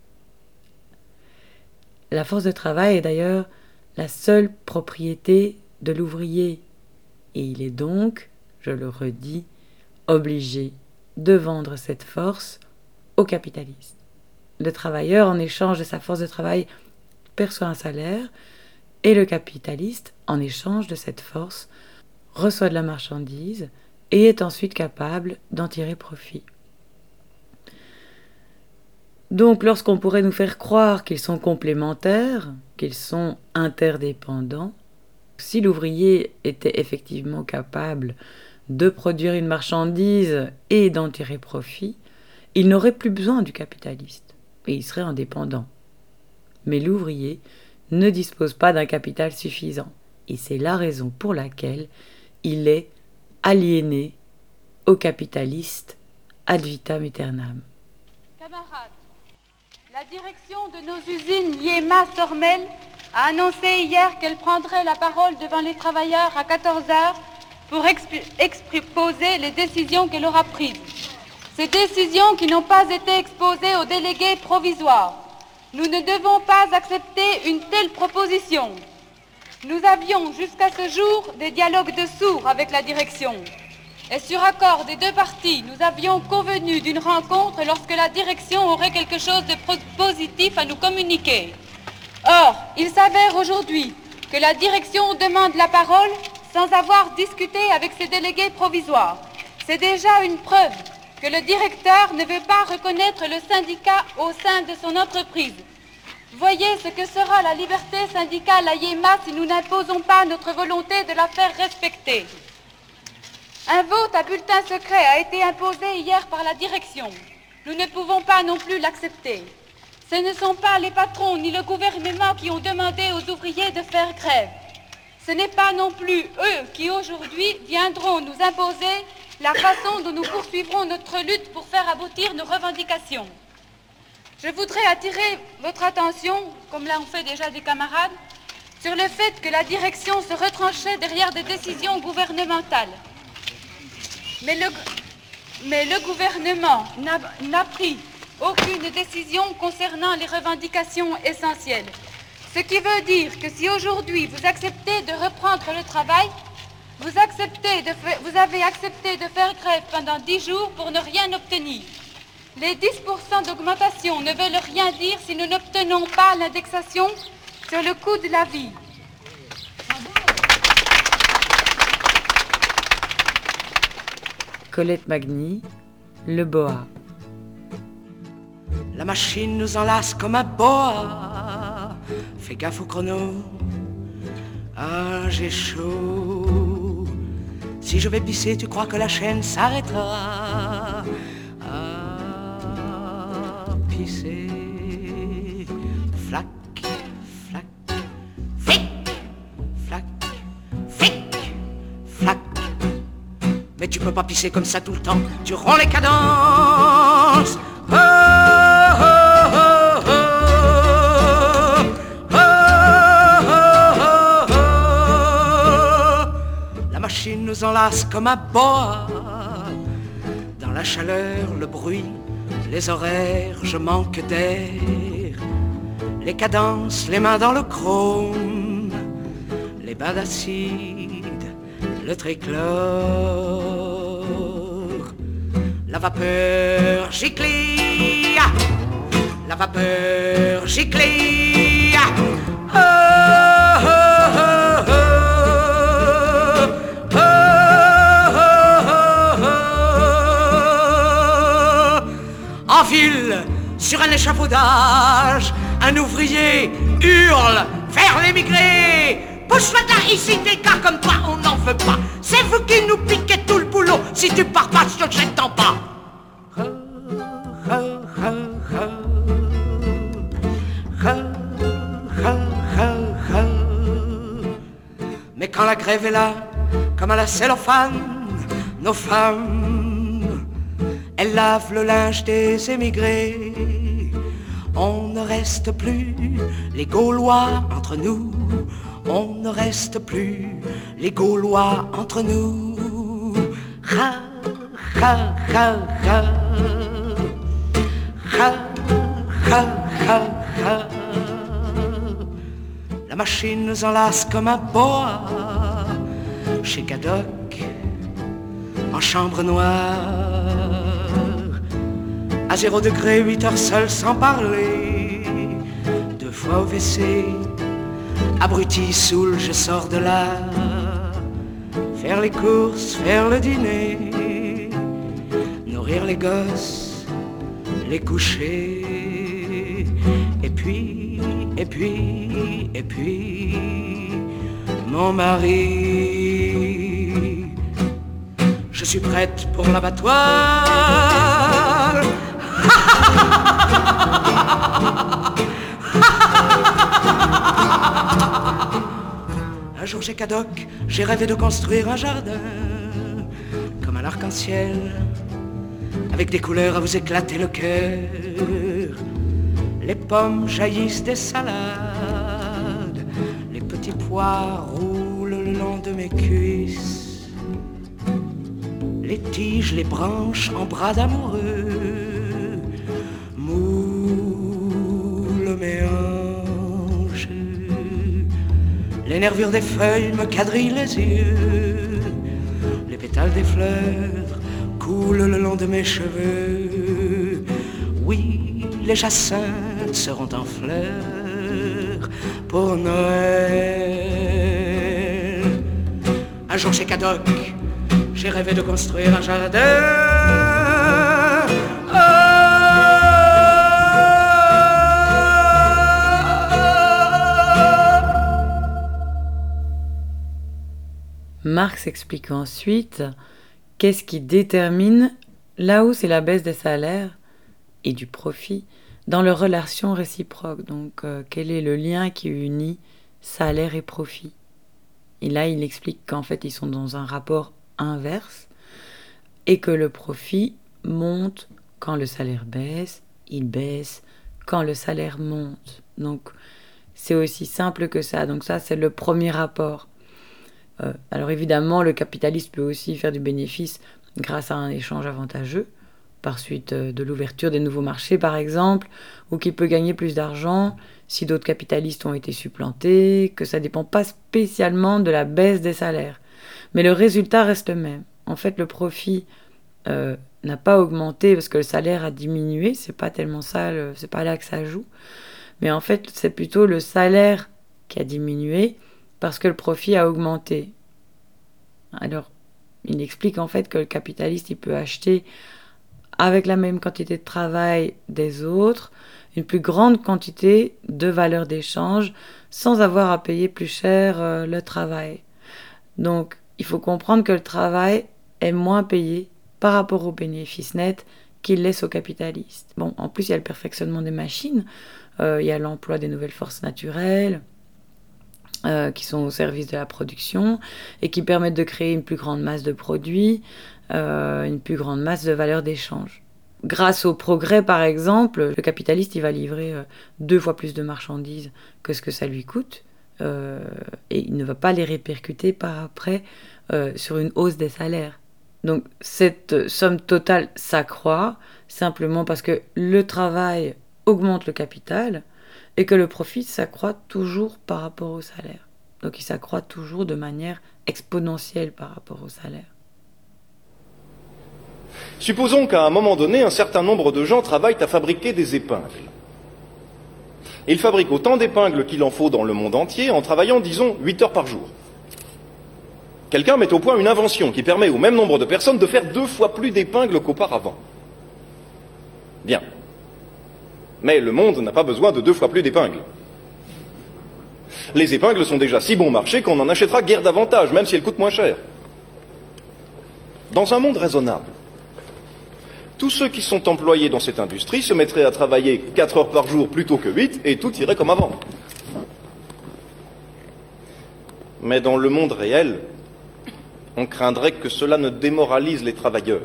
La force de travail est d'ailleurs la seule propriété de l'ouvrier, et il est donc, je le redis, obligé de vendre cette force au capitaliste. Le travailleur, en échange de sa force de travail, perçoit un salaire, et le capitaliste, en échange de cette force, reçoit de la marchandise et est ensuite capable d'en tirer profit. Donc, lorsqu'on pourrait nous faire croire qu'ils sont complémentaires, qu'ils sont interdépendants, si l'ouvrier était effectivement capable de produire une marchandise et d'en tirer profit, il n'aurait plus besoin du capitaliste et il serait indépendant. Mais l'ouvrier ne dispose pas d'un capital suffisant et c'est la raison pour laquelle il est aliéné au capitaliste ad vitam aeternam. Camarades, la direction de nos usines Liéma-Sormel a annoncé hier qu'elle prendrait la parole devant les travailleurs à quatorze heures pour exp- exposer les décisions qu'elle aura prises. Ces décisions qui n'ont pas été exposées aux délégués provisoires. Nous ne devons pas accepter une telle proposition. Nous avions jusqu'à ce jour des dialogues de sourds avec la direction. Et sur accord des deux parties, nous avions convenu d'une rencontre lorsque la direction aurait quelque chose de pro- positif à nous communiquer. Or, il s'avère aujourd'hui que la direction demande la parole sans avoir discuté avec ses délégués provisoires. C'est déjà une preuve que le directeur ne veut pas reconnaître le syndicat au sein de son entreprise. Voyez ce que sera la liberté syndicale à Yéma si nous n'imposons pas notre volonté de la faire respecter. Un vote à bulletin secret a été imposé hier par la direction. Nous ne pouvons pas non plus l'accepter. Ce ne sont pas les patrons ni le gouvernement qui ont demandé aux ouvriers de faire grève. Ce n'est pas non plus eux qui aujourd'hui viendront nous imposer la façon dont nous poursuivrons notre lutte pour faire aboutir nos revendications. Je voudrais attirer votre attention, comme l'ont fait déjà des camarades, sur le fait que la direction se retranchait derrière des décisions gouvernementales. Mais le, mais le gouvernement n'a, n'a pris aucune décision concernant les revendications essentielles. Ce qui veut dire que si aujourd'hui vous acceptez de reprendre le travail, vous, acceptez de fa- vous avez accepté de faire grève pendant dix jours pour ne rien obtenir. Les dix pour cent d'augmentation ne veulent rien dire si nous n'obtenons pas l'indexation sur le coût de la vie. Colette Magny, Le Boa. La machine nous enlace comme un boa. Fais gaffe au chrono. Ah, j'ai chaud. Si je vais pisser, tu crois que la chaîne s'arrêtera? Ah, pisser. Flac, flac, flic, flac, flic, flac. Mais tu peux pas pisser comme ça tout le temps. Tu romps les cadences. Oh, oh, oh, oh. Oh, oh, oh, oh. La machine nous enlace comme un boa. Dans la chaleur, le bruit, les horaires, je manque d'air. Les cadences, les mains dans le chrome, les bains d'acide, le trichlore. La vapeur giclie, la vapeur giclie. Oh, oh, oh, oh. Oh, oh, oh, oh. En ville, sur un échafaudage, un ouvrier hurle vers l'émigré. Pousse-moi de là, ici, des gars comme toi, on n'en veut pas. C'est vous qui nous piquez tout le boulot. Si tu pars pas, je te jette en bas. Mais quand la grève est là, comme à la cellophane, nos femmes, elles lavent le linge des émigrés. On ne reste plus les Gaulois entre nous. On ne reste plus les Gaulois entre nous. Ha, ha, ha, ha. Ha, ha, ha, ha. La machine nous enlace comme un boa. Chez Gaddock, en chambre noire. À zéro degré, huit heures seul sans parler. Deux fois au W C. Abruti, saoul, je sors de là. Faire les courses, faire le dîner. Nourrir les gosses, les coucher. Et puis, et puis, et puis, mon mari. Je suis prête pour l'abattoir. Un jour chez Caddock, j'ai rêvé de construire un jardin comme un arc-en-ciel, avec des couleurs à vous éclater le cœur. Les pommes jaillissent des salades, les petits pois roulent le long de mes cuisses. Les tiges, les branches en bras d'amoureux moulent mes hanches. Les nervures des feuilles me quadrillent les yeux. Les pétales des fleurs coulent le long de mes cheveux. Oui, les jacinthes seront en fleurs pour Noël. Un jour chez Caddock, j'ai rêvé de construire un jardin. Oh, Marx explique ensuite qu'est-ce qui détermine la hausse et la baisse des salaires et du profit dans leurs relations réciproques. Donc, euh, quel est le lien qui unit salaire et profit? Et là, il explique qu'en fait, ils sont dans un rapport inverse et que le profit monte quand le salaire baisse, il baisse quand le salaire monte. Donc, C'est aussi simple que ça. Donc ça, c'est le premier rapport. Euh, alors évidemment, le capitaliste peut aussi faire du bénéfice grâce à un échange avantageux, par suite de l'ouverture des nouveaux marchés par exemple, ou qu'il peut gagner plus d'argent si d'autres capitalistes ont été supplantés, que ça ne dépend pas spécialement de la baisse des salaires. Mais le résultat reste le même. En fait, le profit euh, n'a pas augmenté parce que le salaire a diminué, c'est pas tellement ça, le, c'est pas là que ça joue. Mais en fait, c'est plutôt le salaire qui a diminué parce que le profit a augmenté. Alors, il explique en fait que le capitaliste, il peut acheter avec la même quantité de travail des autres, une plus grande quantité de valeur d'échange sans avoir à payer plus cher euh, le travail. Donc, il faut comprendre que le travail est moins payé par rapport aux bénéfices nets qu'il laisse aux capitalistes. Bon, en plus, il y a le perfectionnement des machines, euh, il y a l'emploi des nouvelles forces naturelles euh, qui sont au service de la production et qui permettent de créer une plus grande masse de produits, euh, une plus grande masse de valeur d'échange. Grâce au progrès, par exemple, le capitaliste il va livrer euh, deux fois plus de marchandises que ce que ça lui coûte, euh, et il ne va pas les répercuter par après euh, sur une hausse des salaires. Donc cette somme totale s'accroît simplement parce que le travail augmente le capital et que le profit s'accroît toujours par rapport au salaire. Donc il s'accroît toujours de manière exponentielle par rapport au salaire. Supposons qu'à un moment donné, un certain nombre de gens travaillent à fabriquer des épingles. Ils fabriquent autant d'épingles qu'il en faut dans le monde entier en travaillant, disons, huit heures par jour. Quelqu'un met au point une invention qui permet au même nombre de personnes de faire deux fois plus d'épingles qu'auparavant. Bien. Mais le monde n'a pas besoin de deux fois plus d'épingles. Les épingles sont déjà si bon marché qu'on en achètera guère davantage, même si elles coûtent moins cher. Dans un monde raisonnable, tous ceux qui sont employés dans cette industrie se mettraient à travailler quatre heures par jour plutôt que huit et tout irait comme avant. Mais dans le monde réel, on craindrait que cela ne démoralise les travailleurs.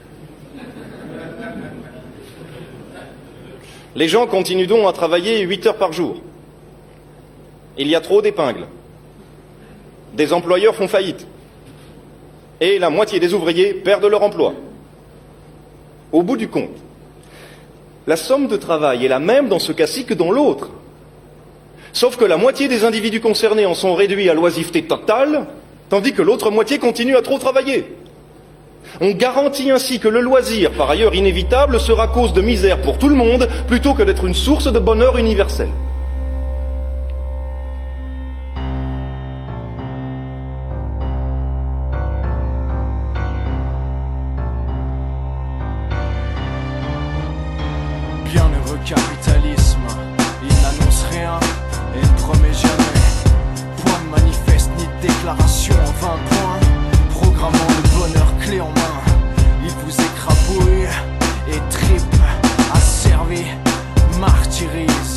Les gens continuent donc à travailler huit heures par jour. Il y a trop d'épingles. Des employeurs font faillite. Et la moitié des ouvriers perdent leur emploi. Au bout du compte, la somme de travail est la même dans ce cas-ci que dans l'autre. Sauf que la moitié des individus concernés en sont réduits à l'oisiveté totale, tandis que l'autre moitié continue à trop travailler. On garantit ainsi que le loisir, par ailleurs inévitable, sera cause de misère pour tout le monde, plutôt que d'être une source de bonheur universel. Bienheureux capitalisme, il n'annonce rien et ne promet jamais. Point de manifeste ni de déclaration en vingt points, programmant le bonheur clé en main. Il vous écrabouille et tripe, asservit, martyrise.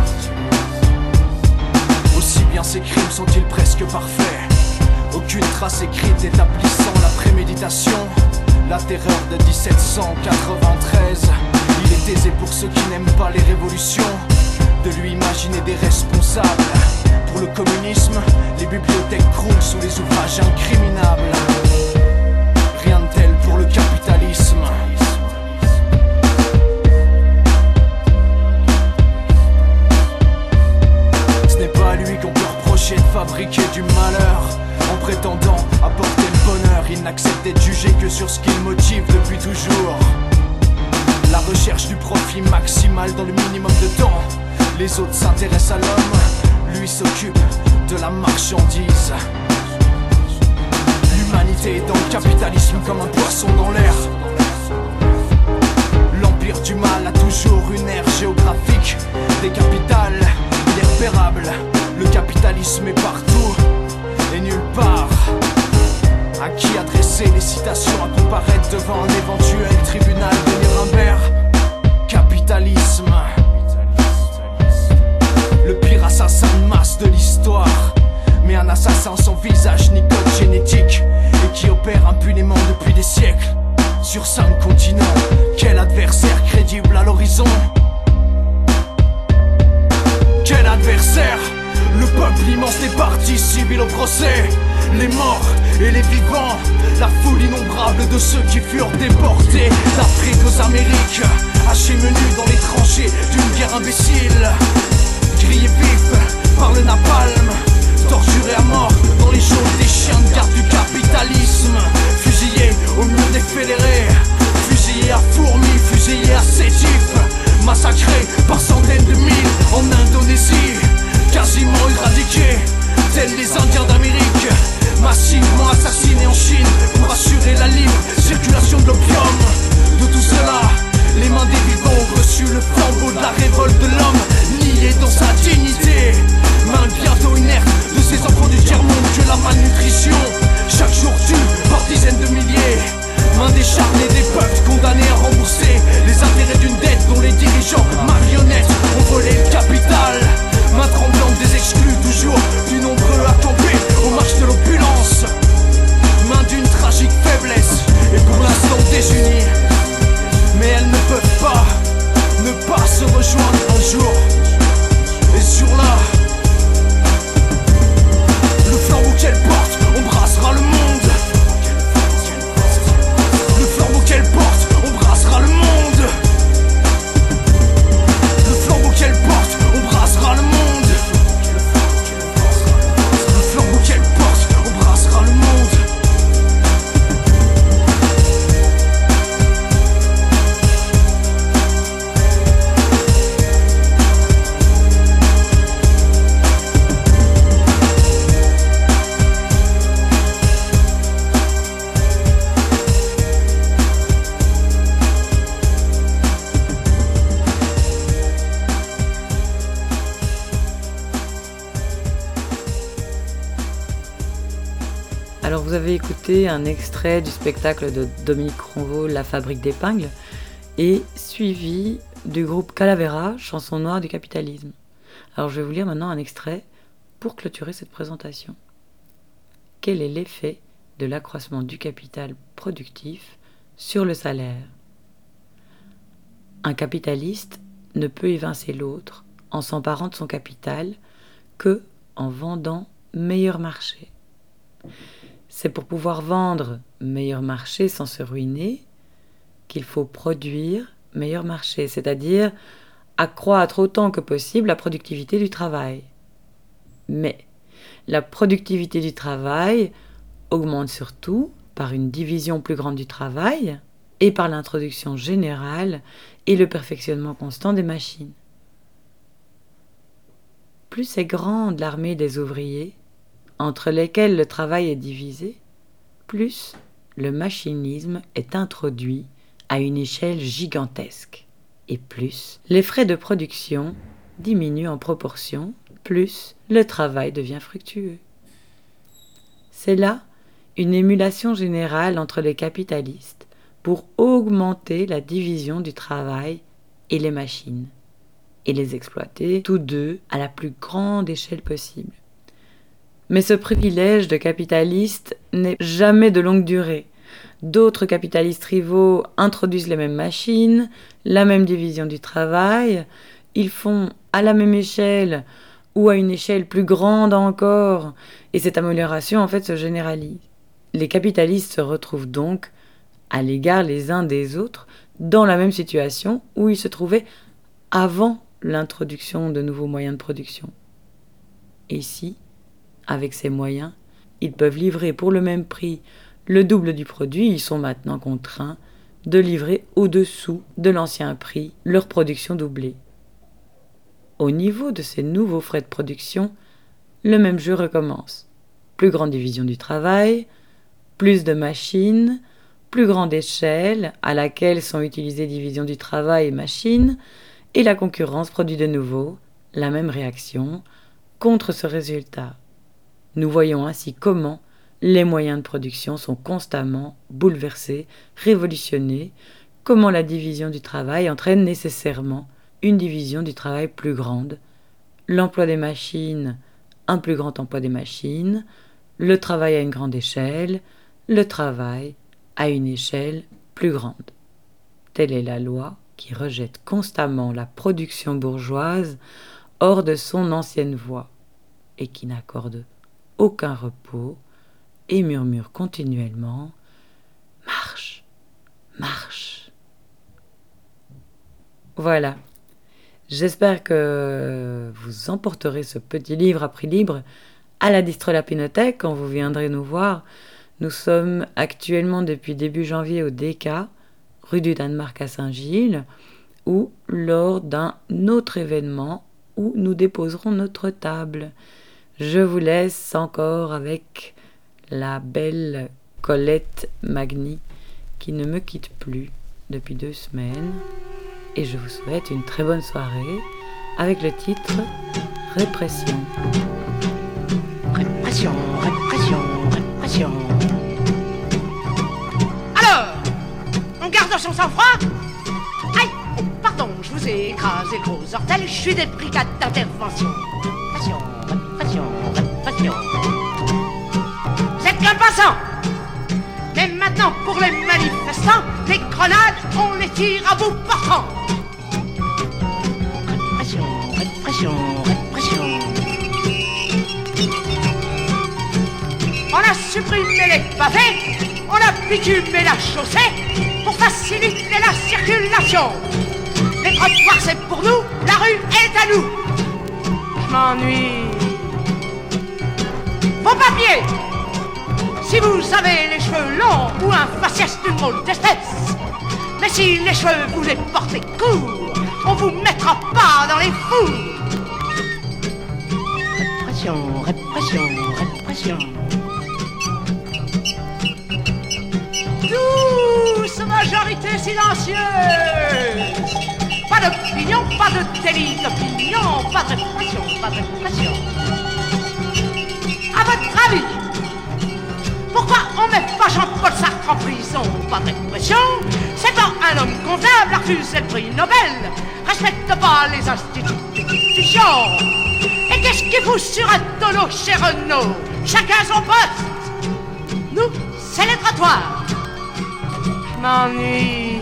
Aussi bien ces crimes sont-ils presque parfaits. Aucune trace écrite établissant la préméditation. La terreur de dix-sept cent quatre-vingt-treize. Il est aisé pour ceux qui n'aiment pas les révolutions de lui imaginer des responsables. Pour le communisme, les bibliothèques croulent sous les ouvrages incriminables. Rien de tel pour le capitalisme. Ce n'est pas à lui qu'on peut reprocher de fabriquer du malheur en prétendant apporter le bonheur. Il n'accepte d'être jugé que sur ce qu'il motive depuis toujours. La recherche du profit maximal dans le minimum de temps. Les autres s'intéressent à l'homme, lui s'occupe de la marchandise. L'humanité est dans le capitalisme comme un poisson dans l'air. L'empire du mal a toujours une aire géographique. Des capitales irrépérables. Le capitalisme est partout et nulle part. À qui adresser les citations à comparaître devant un éventuel tribunal de Nuremberg? Capitalisme, le pire assassin de masse de l'histoire, mais un assassin sans visage ni code génétique et qui opère impunément depuis des siècles sur cinq continents. Quel adversaire crédible à l'horizon? Quel adversaire concert. Le peuple immense, les parties civiles au procès, les morts et les vivants, la foule innombrable de ceux qui furent déportés d'Afrique aux Amériques, hachés menus dans les tranchées d'une guerre imbécile, grillés vifs par le napalm, torturés à mort dans les geôles des chiens de garde du capitalisme, fusillés au mur des fédérés, fusillés à fourmis, fusillés à sétif, massacrés par centaines de mille en Indonésie, quasiment éradiqués, tels les Indiens d'Amérique, massivement assassinés en Chine pour assurer la libre circulation de l'opium. De tout cela, les mains des vivants ont reçu le flambeau de la révolte de l'homme, nié dans sa dignité. Mains bientôt inertes de ces enfants du tiers-monde que la malnutrition chaque jour tue par dizaines de milliers. Mains décharnées des peuples condamnés à rembourser les intérêts d'une dette dont les dirigeants marionnettes ont volé le capital. Mains tremblantes des exclus, toujours plus nombreux à tomber au marche de l'opulence. Mains d'une tragique faiblesse et pour l'instant désunies, mais elles ne peuvent pas ne pas se rejoindre un jour. Et sur là, le flambeau qu'elle porte embrassera le monde. Le flambeau qu'elle porte embrassera le monde. Le flambeau qu'elle porte embrassera le monde. Le flambeau qu'elle porte embrassera le monde. Alors vous avez écouté un extrait du spectacle de Dominique Ronveau, La Fabrique d'épingles, et suivi du groupe Calavera, Chanson noire du capitalisme. Alors je vais vous lire maintenant un extrait pour clôturer cette présentation. Quel est l'effet de l'accroissement du capital productif sur le salaire ? Un capitaliste ne peut évincer l'autre en s'emparant de son capital que en vendant meilleur marché. C'est pour pouvoir vendre meilleur marché sans se ruiner qu'il faut produire meilleur marché, c'est-à-dire accroître autant que possible la productivité du travail. Mais la productivité du travail augmente surtout par une division plus grande du travail et par l'introduction générale et le perfectionnement constant des machines. Plus est grande l'armée des ouvriers, entre lesquels le travail est divisé, plus le machinisme est introduit à une échelle gigantesque, et plus les frais de production diminuent en proportion, plus le travail devient fructueux. C'est là une émulation générale entre les capitalistes pour augmenter la division du travail et les machines, et les exploiter tous deux à la plus grande échelle possible. Mais ce privilège de capitaliste n'est jamais de longue durée. D'autres capitalistes rivaux introduisent les mêmes machines, la même division du travail, ils font à la même échelle ou à une échelle plus grande encore, et cette amélioration en fait se généralise. Les capitalistes se retrouvent donc à l'égard les uns des autres dans la même situation où ils se trouvaient avant l'introduction de nouveaux moyens de production. Et ici, avec ces moyens, ils peuvent livrer pour le même prix le double du produit, ils sont maintenant contraints de livrer au-dessous de l'ancien prix leur production doublée. Au niveau de ces nouveaux frais de production, le même jeu recommence. Plus grande division du travail, plus de machines, plus grande échelle à laquelle sont utilisées division du travail et machines, et la concurrence produit de nouveau la même réaction contre ce résultat. Nous voyons ainsi comment les moyens de production sont constamment bouleversés, révolutionnés, comment la division du travail entraîne nécessairement une division du travail plus grande, l'emploi des machines, un plus grand emploi des machines, le travail à une grande échelle, le travail à une échelle plus grande. Telle est la loi qui rejette constamment la production bourgeoise hors de son ancienne voix, et qui n'accorde aucun repos, et murmure continuellement « Marche, marche ». Voilà. J'espère que vous emporterez ce petit livre à prix libre à la Distro Lapinothèque quand vous viendrez nous voir. Nous sommes actuellement depuis début janvier au D K, rue du Danemark à Saint-Gilles, ou lors d'un autre événement où nous déposerons notre table. Je vous laisse encore avec la belle Colette Magny qui ne me quitte plus depuis deux semaines. Et je vous souhaite une très bonne soirée avec le titre Répression. Répression, répression, répression. Alors, on garde son sang-froid? Aïe, oh, pardon, je vous ai écrasé le gros ortel, je suis des brigades d'intervention. Répression, répression, répression. Vous êtes qu'un passant. Mais maintenant, pour les manifestants, les grenades, on les tire à bout portant. Répression, répression, répression. On a supprimé les pavés, on a bitumé la chaussée pour faciliter la circulation. Les trottoirs, c'est pour nous, la rue est à nous. Je m'ennuie. Vos papiers! Si vous avez les cheveux longs ou un faciès d'une drôle d'espèce, mais si les cheveux vous les portez courts, on vous mettra pas dans les fours. Répression, répression, répression. Douce majorité silencieuse. Pas d'opinion, pas de délit d'opinion, pas de répression, pas de répression. À votre avis, pourquoi on met pas Jean-Paul Sartre en prison? Pas de répression. C'est pas un homme convenable à refuser le prix Nobel. Respecte pas les institutions. Et qu'est-ce qu'il fout sur un tonneau chez Renault? Chacun son poste. Nous, c'est les trottoirs. Je m'ennuie.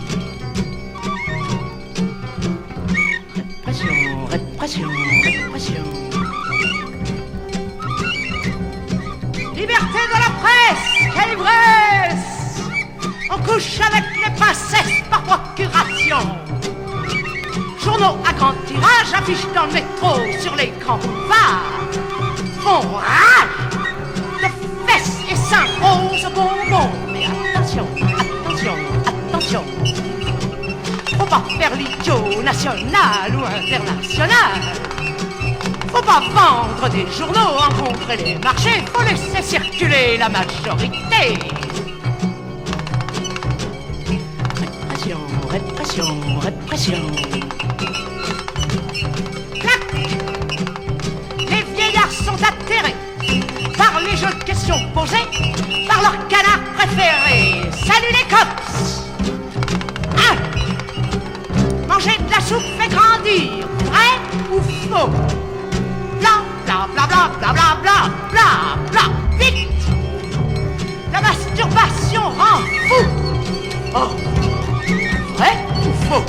Répression, répression, répression. Liberté de la presse, quelle ivresse! On couche avec les princesses par procuration. Journaux à grand tirage affichent dans le métro sur les grands boulevards. Font rage de fesses et seins roses bonbons. Mais attention, attention, attention. Faut pas faire l'idiot national ou international. Faut pas vendre des journaux, rencontrer les marchés, faut laisser circuler la majorité. Répression, répression, répression. Clac! Les vieillards sont atterrés par les jeux de questions posés par leur canard préféré. Salut les cops! Un. Manger de la soupe fait grandir, vrai ou faux? Bla bla bla bla bla bla bla bla bla. Vite! La masturbation rend fou. Oh, vrai ou faux?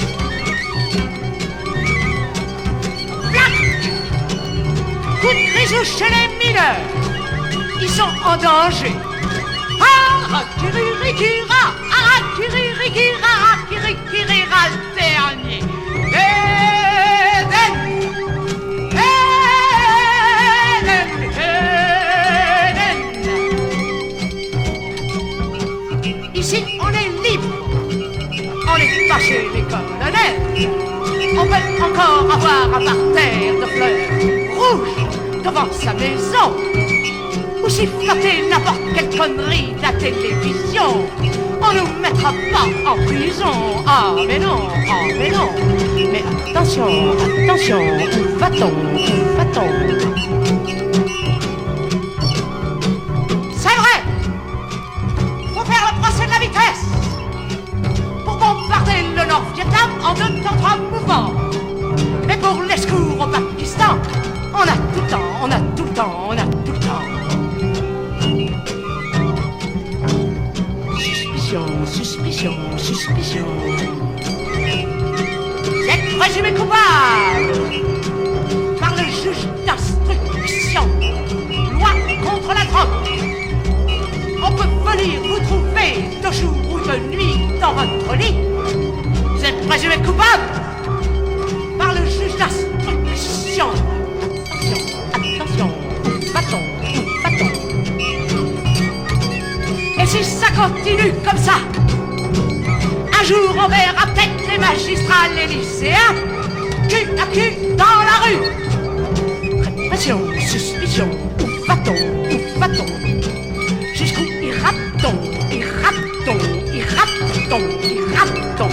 Plaque! Coup de grisou chez les mineurs. Ils sont en danger. Arakiririkira, arakiririkira, arakiririkira, le dernier. Eden! Ici, on est libre. On n'est pas chez les colonels. On peut encore avoir un parterre de fleurs rouges devant sa maison. Ou si flotter n'importe quelle connerie de la télévision. On nous mettra pas en prison. Ah mais non, ah mais non. Mais attention, attention, où va-t-on, où va-t-on? C'est vrai. Faut faire le procès de la vitesse pour bombarder le Nord-Vietnam en deux temps trois mouvements. Mais pour les secours au Pakistan, on a tout le temps, on a tout le temps, on a tout le temps. Suspicion, suspicion, suspicion. Vous êtes présumé coupable. enfermé de jour ou de nuit dans votre lit, vous êtes présumé coupable par le juge d'instruction. Attention, attention, va-t-on, va-t-on. Et si ça continue comme ça, un jour on verra peut-être les magistrats, les lycéens, cul à cul dans la rue. Répression, suspicion, où va-t-on, où va-t-on? Jusqu'où ira-t-on, ira-t-on, ira-t-on, ira-t-on?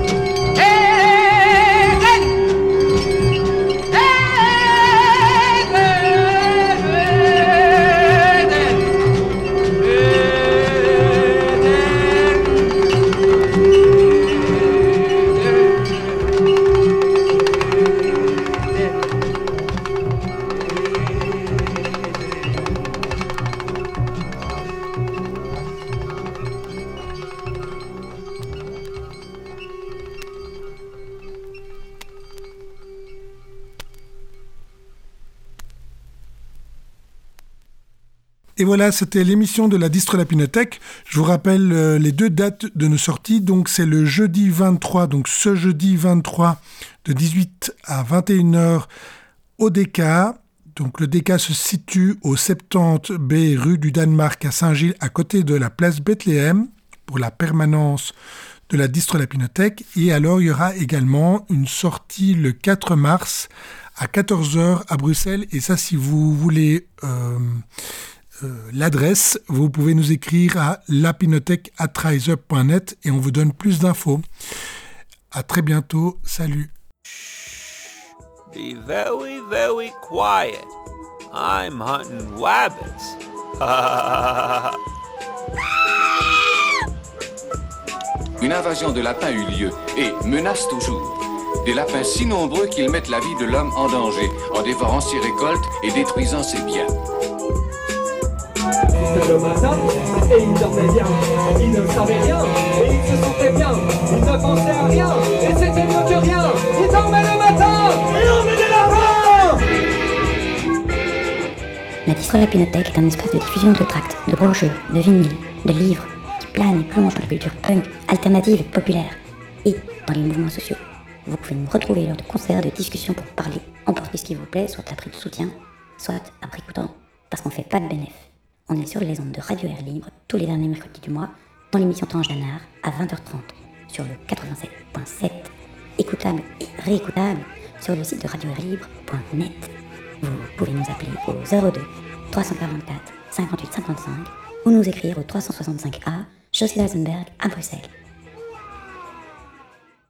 Et voilà, c'était l'émission de la Distro Lapinothèque. Je vous rappelle euh, les deux dates de nos sorties. Donc, c'est le jeudi vingt-trois, donc ce jeudi vingt-trois, de dix-huit à vingt et une heures au D K. Donc, le D K se situe au soixante-dix B rue du Danemark à Saint-Gilles, à côté de la place Bethléem, pour la permanence de la Distro Lapinothèque. Et alors, il y aura également une sortie le quatre mars à quatorze heures à Bruxelles. Et ça, si vous voulez... Euh, Euh, l'adresse, vous pouvez nous écrire à lapinothèque arobase riseup point net et on vous donne plus d'infos. À très bientôt, salut. Be very, very quiet. I'm hunting rabbits. Une invasion de lapins eut lieu et menace toujours. Des lapins si nombreux qu'ils mettent la vie de l'homme en danger en dévorant ses récoltes et détruisant ses biens. C'était le matin, et il dormait bien. Il ne savait rien, et il se sentait bien. Il ne pensait à rien, et c'était mieux que rien. Il dormait le matin, et on met des lapins. La Distro Lapinothèque est un espace de diffusion de tracts, de brochures, de vinyles, de livres, qui plane et plonge dans la culture punk, alternative et populaire, et dans les mouvements sociaux. Vous pouvez nous retrouver lors de concerts, de discussions pour parler, emporter ce qui vous plaît, soit à prix de soutien, soit à prix coûtant, parce qu'on fait pas de bénéfice. On est sur les ondes de Radio Air Libre tous les derniers mercredis du mois dans l'émission Tange d'Anard à vingt heures trente sur le quatre-vingt-sept point sept, écoutable et réécoutable sur le site de radio air libre point net. Vous pouvez nous appeler au zéro deux trois cent quarante-quatre cinquante-huit cinquante-cinq ou nous écrire au trois cent soixante-cinq A, Chaussée d'Alzenberg à Bruxelles.